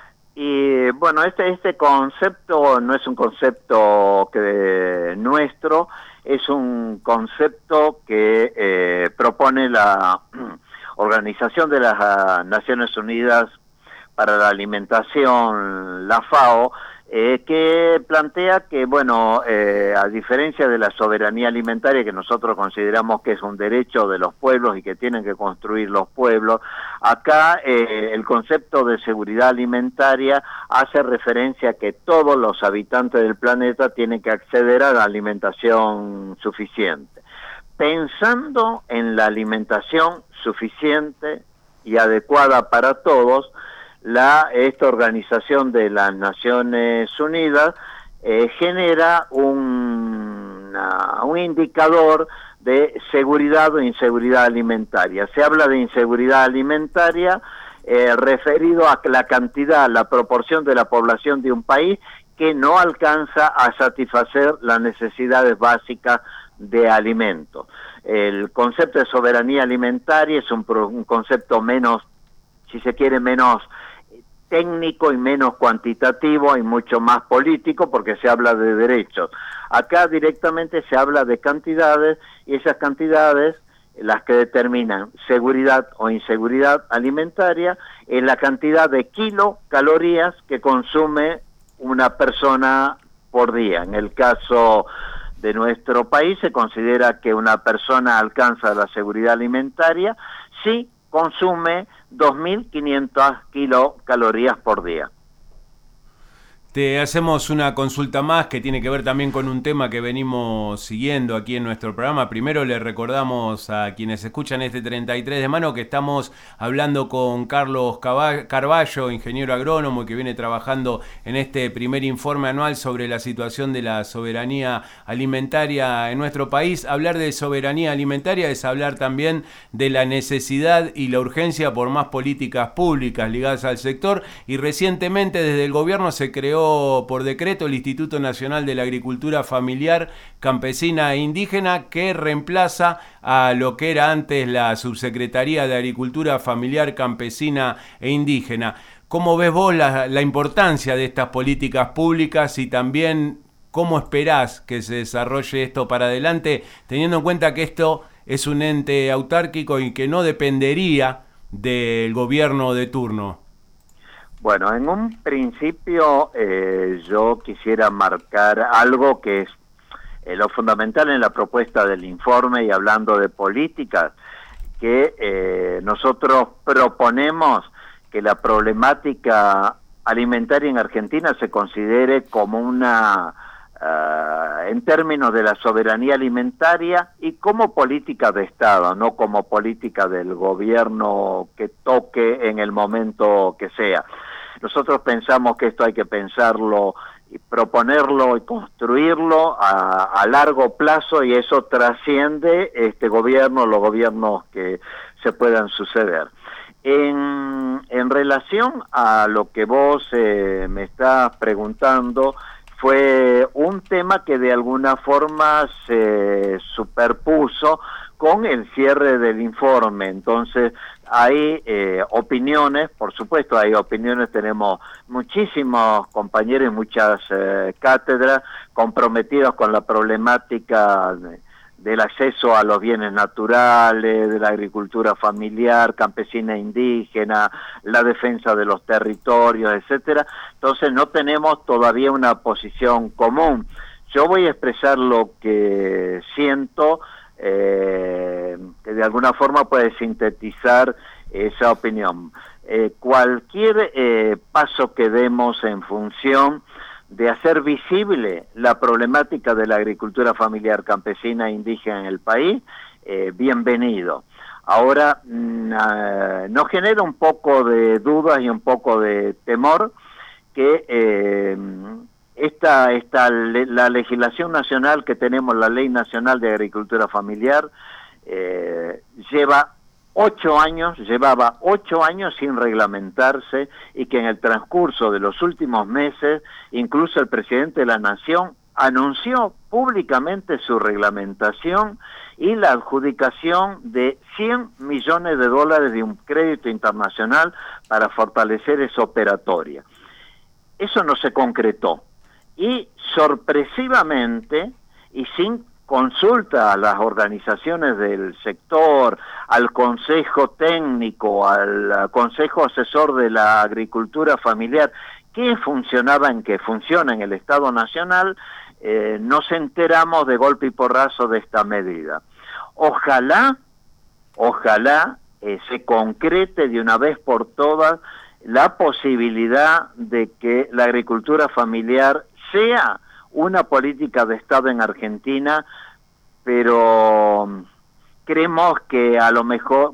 Y bueno, este concepto no es un concepto nuestro, es un concepto que propone la Organización de las Naciones Unidas para la Alimentación, la FAO, que plantea que, bueno, a diferencia de la soberanía alimentaria, que nosotros consideramos que es un derecho de los pueblos y que tienen que construir los pueblos, acá el concepto de seguridad alimentaria hace referencia a que todos los habitantes del planeta tienen que acceder a la alimentación suficiente. Pensando en la alimentación suficiente y adecuada para todos, esta Organización de las Naciones Unidas genera un indicador de seguridad o inseguridad alimentaria. Se habla de inseguridad alimentaria referido a la cantidad, la proporción de la población de un país que no alcanza a satisfacer las necesidades básicas de alimento. El concepto de soberanía alimentaria es un concepto menos, si se quiere, menos técnico y menos cuantitativo y mucho más político, porque se habla de derechos. Acá directamente se habla de cantidades, y esas cantidades, las que determinan seguridad o inseguridad alimentaria, es la cantidad de kilocalorías que consume una persona por día. En el caso de nuestro país se considera que una persona alcanza la seguridad alimentaria si consume 2.500 kilocalorías por día. Te hacemos una consulta más que tiene que ver también con un tema que venimos siguiendo aquí en nuestro programa. Primero le recordamos a quienes escuchan este 33 de mano que estamos hablando con Carlos Carballo, ingeniero agrónomo, que viene trabajando en este primer informe anual sobre la situación de la soberanía alimentaria en nuestro país. Hablar de soberanía alimentaria es hablar también de la necesidad y la urgencia por más políticas públicas ligadas al sector, y recientemente desde el gobierno se creó por decreto el Instituto Nacional de la Agricultura Familiar, Campesina e Indígena, que reemplaza a lo que era antes la Subsecretaría de Agricultura Familiar, Campesina e Indígena. ¿Cómo ves vos la importancia de estas políticas públicas y también cómo esperás que se desarrolle esto para adelante, teniendo en cuenta que esto es un ente autárquico y que no dependería del gobierno de turno? Bueno, en un principio yo quisiera marcar algo que es lo fundamental en la propuesta del informe, y hablando de políticas, que nosotros proponemos que la problemática alimentaria en Argentina se considere como una, en términos de la soberanía alimentaria y como política de Estado, no como política del gobierno que toque en el momento que sea. Nosotros pensamos que esto hay que pensarlo y proponerlo y construirlo a largo plazo, y eso trasciende este gobierno, los gobiernos que se puedan suceder. En relación a lo que vos me estás preguntando, fue un tema que de alguna forma se superpuso con el cierre del informe. Entonces hay opiniones, por supuesto hay opiniones, tenemos muchísimos compañeros y muchas cátedras comprometidos con la problemática del acceso a los bienes naturales, de la agricultura familiar, campesina e indígena, la defensa de los territorios, etcétera. Entonces no tenemos todavía una posición común. Yo voy a expresar lo que siento, que de alguna forma puede sintetizar esa opinión. Cualquier paso que demos en función de hacer visible la problemática de la agricultura familiar, campesina e indígena en el país, bienvenido. Ahora, nos genera un poco de dudas y un poco de temor que la legislación nacional que tenemos, la Ley Nacional de Agricultura Familiar, llevaba 8 años sin reglamentarse, y que en el transcurso de los últimos meses, incluso el presidente de la Nación anunció públicamente su reglamentación y la adjudicación de $100 millones de un crédito internacional para fortalecer esa operatoria. Eso no se concretó, y sorpresivamente, y sin consulta a las organizaciones del sector, al Consejo Técnico, al Consejo Asesor de la Agricultura Familiar, que funciona en el Estado Nacional, nos enteramos de golpe y porrazo de esta medida. Ojalá se concrete de una vez por todas la posibilidad de que la agricultura familiar sea una política de Estado en Argentina, pero creemos que a lo mejor,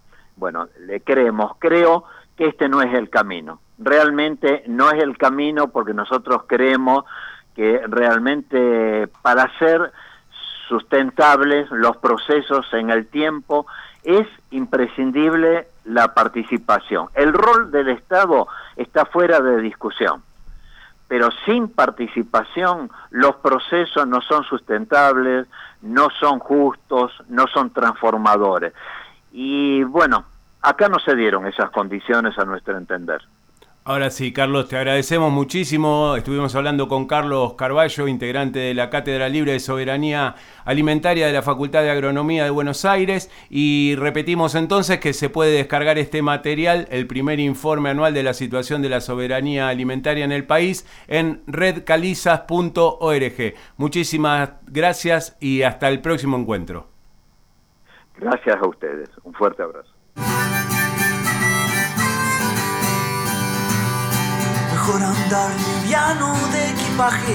creo que este no es el camino. Realmente no es el camino, porque nosotros creemos que realmente para ser sustentables los procesos en el tiempo es imprescindible la participación. El rol del Estado está fuera de discusión, pero sin participación los procesos no son sustentables, no son justos, no son transformadores. Y bueno, acá no se dieron esas condiciones a nuestro entender. Ahora sí, Carlos, te agradecemos muchísimo. Estuvimos hablando con Carlos Carballo, integrante de la Cátedra Libre de Soberanía Alimentaria de la Facultad de Agronomía de Buenos Aires, y repetimos entonces que se puede descargar este material, el primer informe anual de la situación de la soberanía alimentaria en el país, en redcalizas.org. Muchísimas gracias y hasta el próximo encuentro. Gracias a ustedes. Un fuerte abrazo. Mejor andar liviano de equipaje,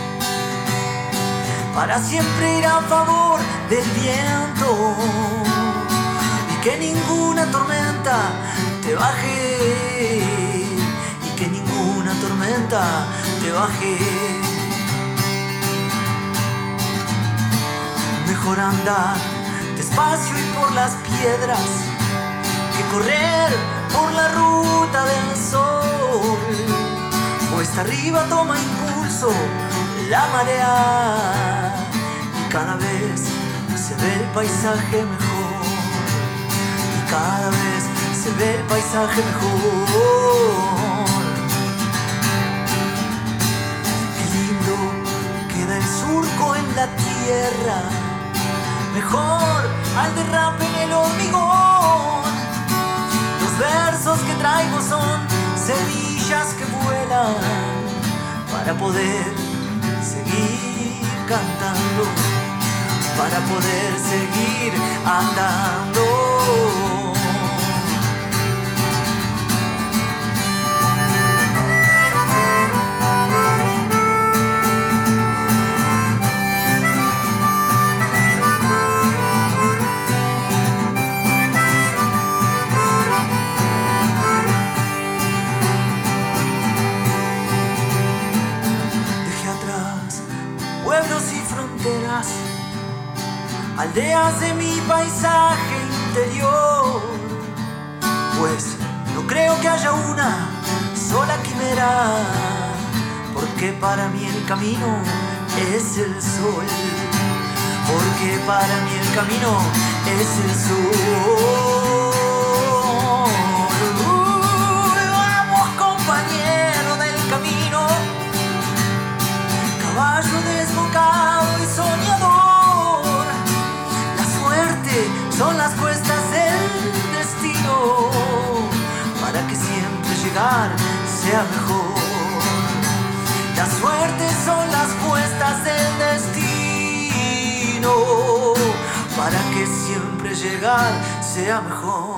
para siempre ir a favor del viento, y que ninguna tormenta te baje, y que ninguna tormenta te baje. Mejor andar despacio y por las piedras, que correr por la ruta del sol. Cuesta arriba toma impulso la marea, y cada vez se ve el paisaje mejor, y cada vez se ve el paisaje mejor. Qué lindo queda el surco en la tierra, mejor al derrape en el hormigón. Los versos que traigo son semillas que vuelan para poder seguir cantando, para poder seguir andando. Aldeas de mi paisaje interior, pues no creo que haya una sola quimera, porque para mí el camino es el sol, porque para mí el camino es el sol. Vamos, compañero del camino, caballo desbocado y soñador. Son las cuestas del destino, para que siempre llegar sea mejor. La suerte son las cuestas del destino, para que siempre llegar sea mejor.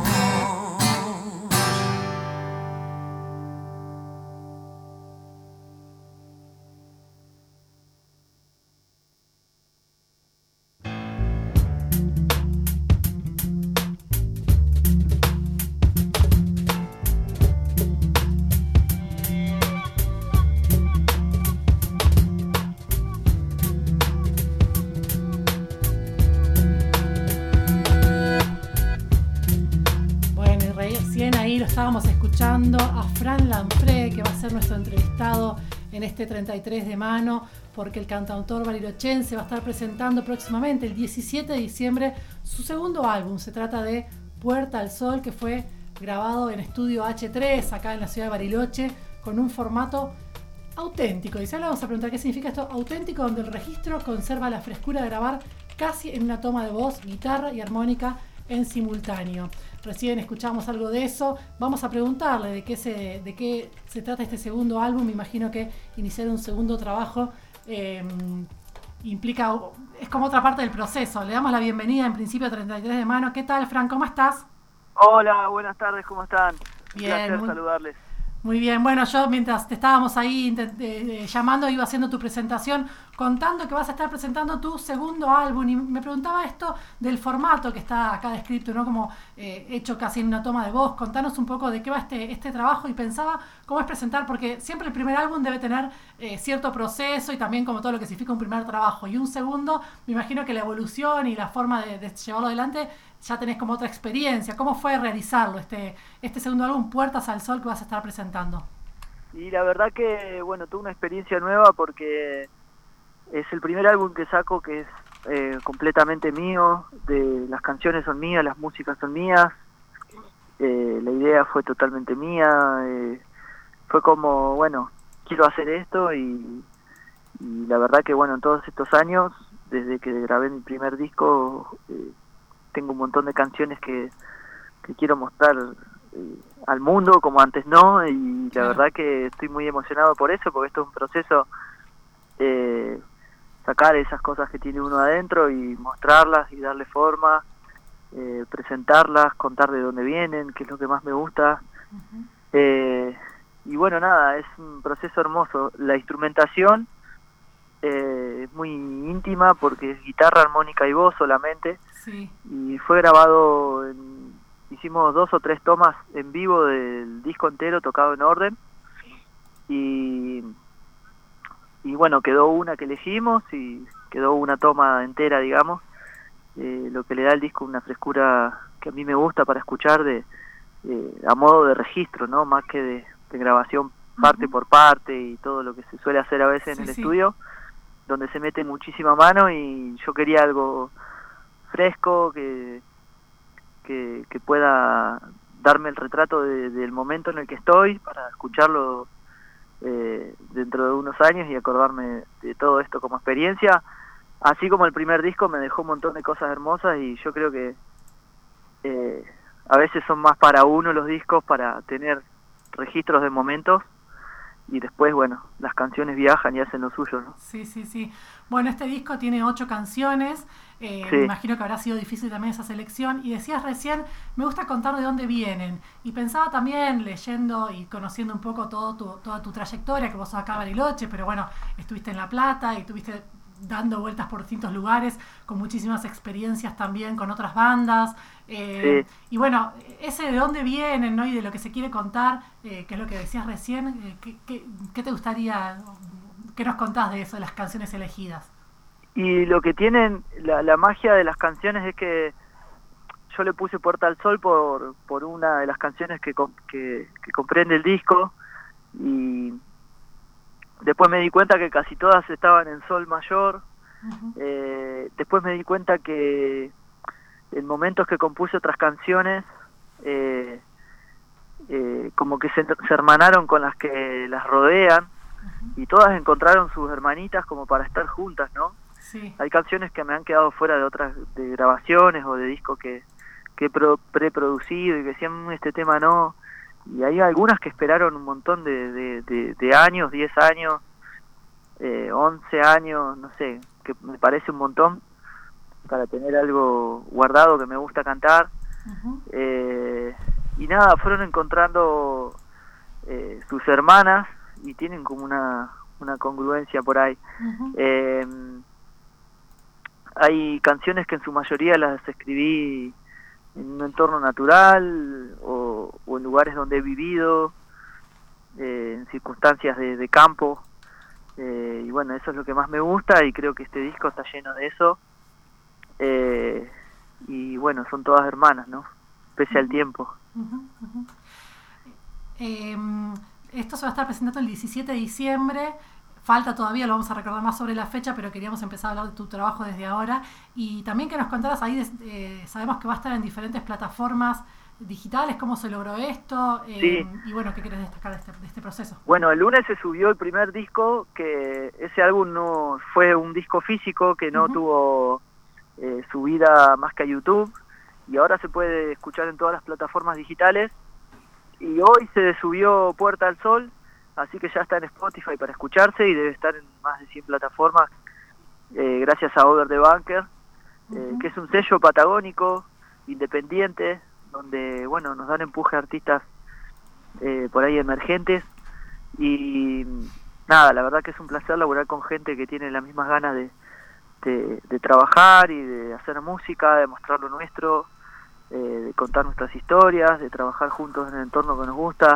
Estábamos escuchando a Fran Lanfré, que va a ser nuestro entrevistado en este 33 de mano, porque el cantautor barilochense va a estar presentando próximamente, el 17 de diciembre, su segundo álbum. Se trata de Puerta al Sol, que fue grabado en estudio H3, acá en la ciudad de Bariloche, con un formato auténtico. Y ya le vamos a preguntar qué significa esto, auténtico, donde el registro conserva la frescura de grabar casi en una toma de voz, guitarra y armónica en simultáneo. Recién escuchamos algo de eso. Vamos a preguntarle de qué se trata este segundo álbum. Me imagino que iniciar un segundo trabajo implica, es como otra parte del proceso. Le damos la bienvenida en principio a 33 de mano. ¿Qué tal, Fran? ¿Cómo estás? Hola, buenas tardes, ¿cómo están? Bien, un placer saludarles. Muy bien, bueno, yo mientras te estábamos ahí llamando, iba haciendo tu presentación, contando que vas a estar presentando tu segundo álbum, y me preguntaba esto del formato que está acá descrito, ¿no? Como hecho casi en una toma de voz. Contanos un poco de qué va este trabajo, y pensaba cómo es presentar, porque siempre el primer álbum debe tener cierto proceso, y también como todo lo que significa un primer trabajo, y un segundo, me imagino que la evolución y la forma de llevarlo adelante ya tenés como otra experiencia. ¿Cómo fue realizarlo, este segundo álbum, Puertas al Sol, que vas a estar presentando? Y la verdad que, bueno, tuve una experiencia nueva porque es el primer álbum que saco que es completamente mío, las canciones son mías, las músicas son mías, la idea fue totalmente mía, fue como, bueno, quiero hacer esto y la verdad que, bueno, en todos estos años, desde que grabé mi primer disco, tengo un montón de canciones que quiero mostrar al mundo como antes no, y la verdad que estoy muy emocionado por eso, porque esto es un proceso, sacar esas cosas que tiene uno adentro y mostrarlas y darle forma, presentarlas, contar de dónde vienen, qué es lo que más me gusta. Y bueno, nada, es un proceso hermoso. La instrumentación es muy íntima porque es guitarra, armónica y voz solamente. Sí. Y fue grabado, hicimos 2 o 3 tomas en vivo del disco entero tocado en orden. Y bueno, quedó una que elegimos y quedó una toma entera, digamos, lo que le da al disco una frescura que a mí me gusta para escuchar a modo de registro, ¿no? Más que de grabación parte por parte y todo lo que se suele hacer a veces en el estudio, donde se mete muchísima mano, y yo quería algo fresco que pueda darme el retrato del momento en el que estoy para escucharlo dentro de unos años y acordarme de todo esto como experiencia, así como el primer disco me dejó un montón de cosas hermosas, y yo creo que a veces son más para uno los discos, para tener registros de momentos, y después, bueno, las canciones viajan y hacen lo suyo, ¿no? Sí, sí, sí. Bueno, este disco tiene 8 canciones, me imagino que habrá sido difícil también esa selección, y decías recién, me gusta contar de dónde vienen, y pensaba también, leyendo y conociendo un poco toda tu trayectoria, que vos sos acá Bariloche, pero bueno, estuviste en La Plata y estuviste dando vueltas por distintos lugares, con muchísimas experiencias también con otras bandas, y bueno, ese de dónde vienen, ¿no? Y de lo que se quiere contar, que es lo que decías recién, ¿qué te gustaría, qué nos contás de eso, de las canciones elegidas? Y lo que tienen, la magia de las canciones es que yo le puse Puerta al Sol por una de las canciones que comprende el disco, y después me di cuenta que casi todas estaban en sol mayor. Después me di cuenta que en momentos que compuse otras canciones, como que se hermanaron con las que las rodean, y todas encontraron sus hermanitas como para estar juntas, ¿no? Sí. Hay canciones que me han quedado fuera de otras, de grabaciones o de discos que he preproducido y que decían, este tema no. Y hay algunas que esperaron un montón de años, 10 años, 11 años, no sé, que me parece un montón para tener algo guardado que me gusta cantar. Y nada, fueron encontrando sus hermanas y tienen como una congruencia por ahí. Hay canciones que en su mayoría las escribí en un entorno natural o en lugares donde he vivido, en circunstancias de campo, y bueno, eso es lo que más me gusta, y creo que este disco está lleno de eso, y bueno, son todas hermanas, ¿no? Pese al tiempo. Esto se va a estar presentando el 17 de diciembre. Falta todavía, lo vamos a recordar más sobre la fecha, pero queríamos empezar a hablar de tu trabajo desde ahora. Y también que nos contaras ahí, sabemos que va a estar en diferentes plataformas digitales, cómo se logró esto, sí. Y bueno, ¿qué querés destacar de este proceso? Bueno, el lunes se subió el primer disco, que ese álbum no fue un disco físico, que no tuvo subida más que a YouTube, y ahora se puede escuchar en todas las plataformas digitales. Y hoy se subió Puerta al Sol, así que ya está en Spotify para escucharse y debe estar en más de 100 plataformas, gracias a Over the Bunker, que es un sello patagónico, independiente, donde bueno, nos dan empuje a artistas por ahí emergentes, y nada, la verdad que es un placer laburar con gente que tiene las mismas ganas de trabajar y de hacer música, de mostrar lo nuestro, de contar nuestras historias, de trabajar juntos en el entorno que nos gusta.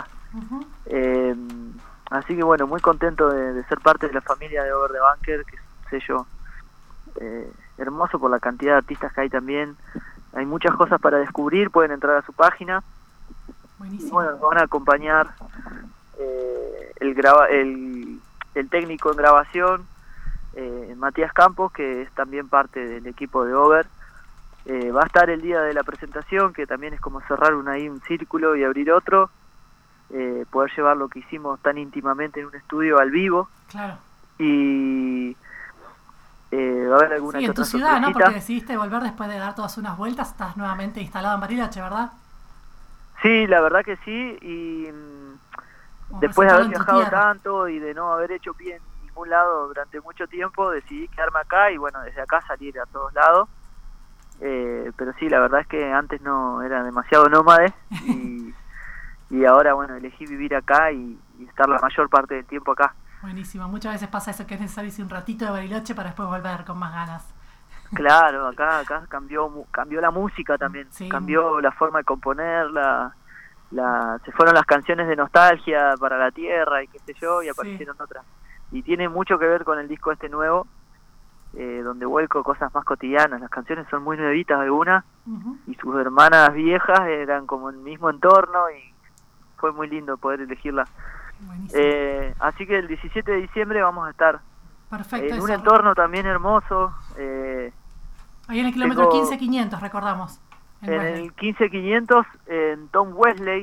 Así que bueno, muy contento de ser parte de la familia de Over the Bunker, que es un sello hermoso por la cantidad de artistas que hay también. Hay muchas cosas para descubrir, pueden entrar a su página. Buenísimo. Y bueno, nos van a acompañar el técnico en grabación, Matías Campos, que es también parte del equipo de Over. Va a estar el día de la presentación, que también es como cerrar un círculo y abrir otro, poder llevar lo que hicimos tan íntimamente en un estudio al vivo. Claro. Y va a haber alguna sí, en tu ciudad, sorpresita, ¿no? Porque decidiste volver después de dar todas unas vueltas, estás nuevamente instalado en Bariloche, ¿verdad? Sí, la verdad que sí, y después de haber viajado tanto y de no haber hecho pie en ningún lado durante mucho tiempo, decidí quedarme acá y bueno, desde acá salir a todos lados. Pero sí, la verdad es que antes no era demasiado nómade y ahora bueno, elegí vivir acá y estar la mayor parte del tiempo acá. Buenísimo, muchas veces pasa eso, que es necesario irse un ratito de Bariloche para después volver con más ganas. Claro, acá cambió la música también, sí. Cambió la forma de componer, se fueron las canciones de nostalgia para la tierra y qué sé yo, y aparecieron otras. Y tiene mucho que ver con el disco este nuevo, donde vuelco cosas más cotidianas. Las canciones son muy nuevitas algunas, y sus hermanas viejas eran como el mismo entorno, y fue muy lindo poder elegirlas. Así que el 17 de diciembre vamos a estar en un entorno también hermoso. Ahí en el kilómetro 15.500, recordamos. En el 15.500, en Tom Wesley,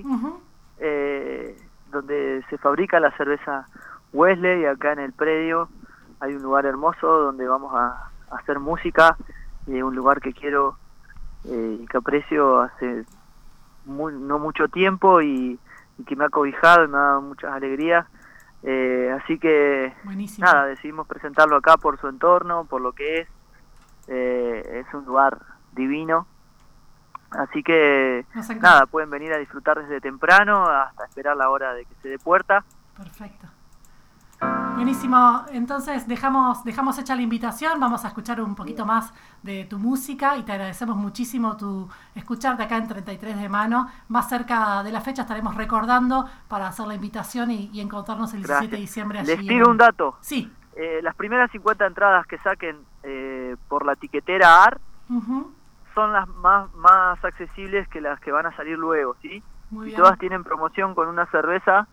donde se fabrica la cerveza Wesley. Acá en el predio hay un lugar hermoso donde vamos a hacer música, un lugar que quiero y que aprecio hace no mucho tiempo y que me ha cobijado y me ha dado muchas alegrías. Así que buenísimo. Nada, decidimos presentarlo acá por su entorno, por lo que es un lugar divino. Así que nada, pueden venir a disfrutar desde temprano hasta esperar la hora de que se dé puerta. Perfecto. Buenísimo, entonces dejamos hecha la invitación, vamos a escuchar un poquito más de tu música y te agradecemos muchísimo escucharte acá en 33 de Mano. Más cerca de la fecha estaremos recordando para hacer la invitación y encontrarnos el 17 de diciembre allí. Les tiro un dato. Sí. Las primeras 50 entradas que saquen por la tiquetera AR son las más accesibles que las que van a salir luego, ¿sí? Muy bien. Y todas tienen promoción con una cerveza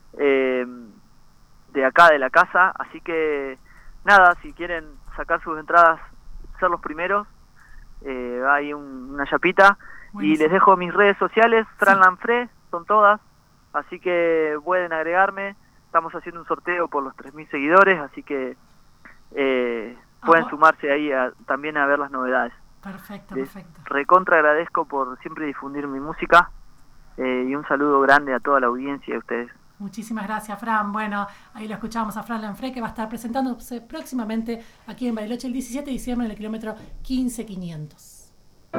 de acá de la casa, así que nada, si quieren sacar sus entradas, ser los primeros, hay una chapita. Buenísimo. Y les dejo mis redes sociales, Fran Lanfré, son todas, así que pueden agregarme. Estamos haciendo un sorteo por los 3.000 seguidores, así que pueden sumarse ahí también a ver las novedades. Perfecto. Recontra agradezco por siempre difundir mi música, y un saludo grande a toda la audiencia de ustedes. Muchísimas gracias, Fran. Bueno, ahí lo escuchábamos a Fran Lanfré, que va a estar presentándose próximamente aquí en Bariloche el 17 de diciembre en el kilómetro 15.500.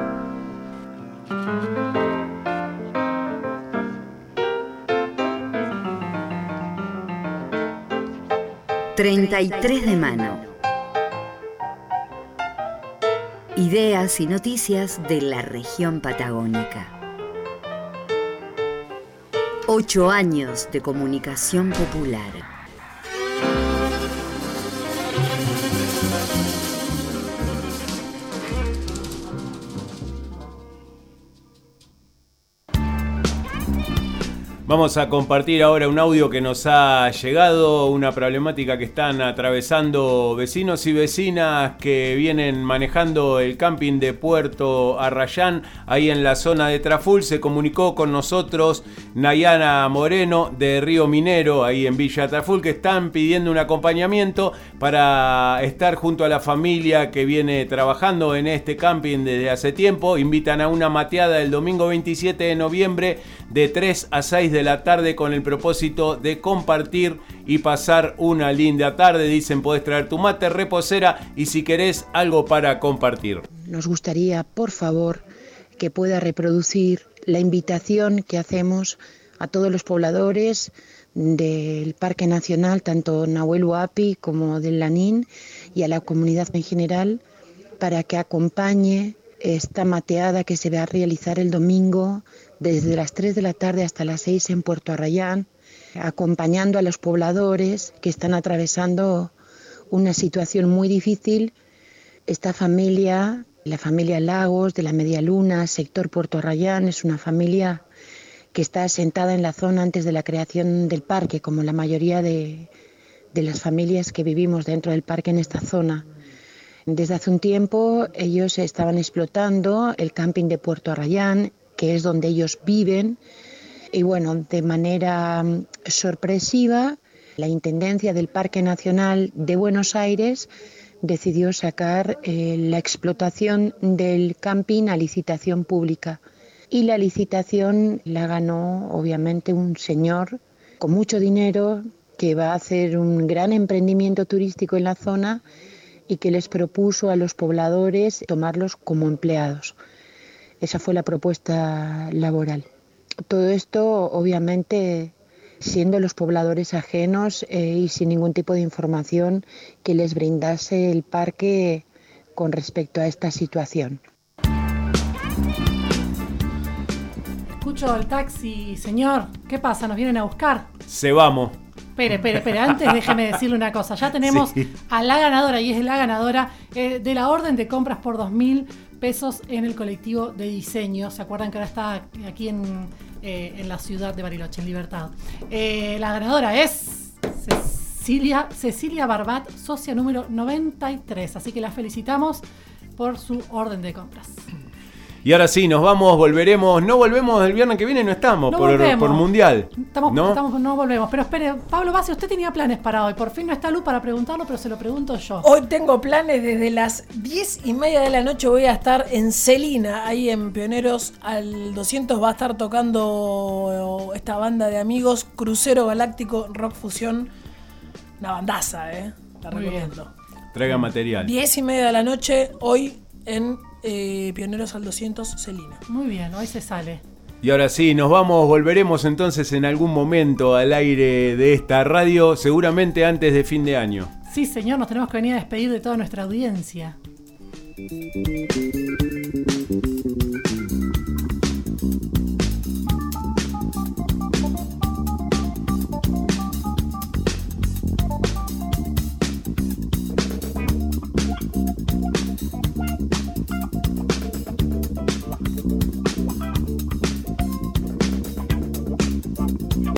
33 de Mano. Ideas y noticias de la región patagónica. 8 años de comunicación popular. Vamos a compartir ahora un audio que nos ha llegado, una problemática que están atravesando vecinos y vecinas que vienen manejando el camping de Puerto Arrayán, ahí en la zona de Traful. Se comunicó con nosotros Nayana Moreno de Río Minero, ahí en Villa Traful, que están pidiendo un acompañamiento para estar junto a la familia que viene trabajando en este camping desde hace tiempo. Invitan a una mateada el domingo 27 de noviembre de 3 a 6 de la tarde con el propósito de compartir y pasar una linda tarde. Dicen, podés traer tu mate, reposera y si querés algo para compartir. Nos gustaría, por favor, que pueda reproducir la invitación que hacemos a todos los pobladores del Parque Nacional, tanto Nahuel Huapi como del Lanín, y a la comunidad en general, para que acompañe esta mateada que se va a realizar el domingo desde las 3 de la tarde hasta las 6 en Puerto Arrayán, acompañando a los pobladores que están atravesando una situación muy difícil. Esta familia, la familia Lagos de la Media Luna, sector Puerto Arrayán, es una familia que está asentada en la zona antes de la creación del parque, como la mayoría de las familias que vivimos dentro del parque en esta zona. Desde hace un tiempo ellos estaban explotando el camping de Puerto Arrayán, que es donde ellos viven, y bueno, de manera sorpresiva, la Intendencia del Parque Nacional de Buenos Aires decidió sacar la explotación del camping a licitación pública. Y la licitación la ganó, obviamente, un señor con mucho dinero que va a hacer un gran emprendimiento turístico en la zona y que les propuso a los pobladores tomarlos como empleados. Esa fue la propuesta laboral. Todo esto, obviamente, siendo los pobladores ajenos y sin ningún tipo de información que les brindase el parque con respecto a esta situación. Escucho el taxi, señor. ¿Qué pasa? ¿Nos vienen a buscar? Se vamos. Espere. Antes déjeme decirle una cosa. Ya tenemos a la ganadora, y es la ganadora de la orden de compras por 2.000 pesos en el colectivo de diseño. ¿Se acuerdan que ahora está aquí en la ciudad de Bariloche, en Libertad? La ganadora es Cecilia Barbat, socia número 93. Así que la felicitamos por su orden de compras. Y ahora sí, nos vamos, volveremos. No volvemos el viernes que viene, no estamos por Mundial. No volvemos. Pero espere, Pablo Bassi, usted tenía planes para hoy. Por fin no está Lu para preguntarlo, pero se lo pregunto yo. Hoy tengo planes desde las 10:30 de la noche. Voy a estar en Celina, ahí en Pioneros al 200. Va a estar tocando esta banda de amigos, Crucero Galáctico Rock Fusión. Una bandaza, la recomiendo. Traiga material. 10:30 de la noche, hoy en Pioneros al 200, Celina. Muy bien, hoy se sale. Y ahora sí, nos vamos, volveremos entonces en algún momento al aire de esta radio, seguramente antes de fin de año. Sí, señor, nos tenemos que venir a despedir de toda nuestra audiencia.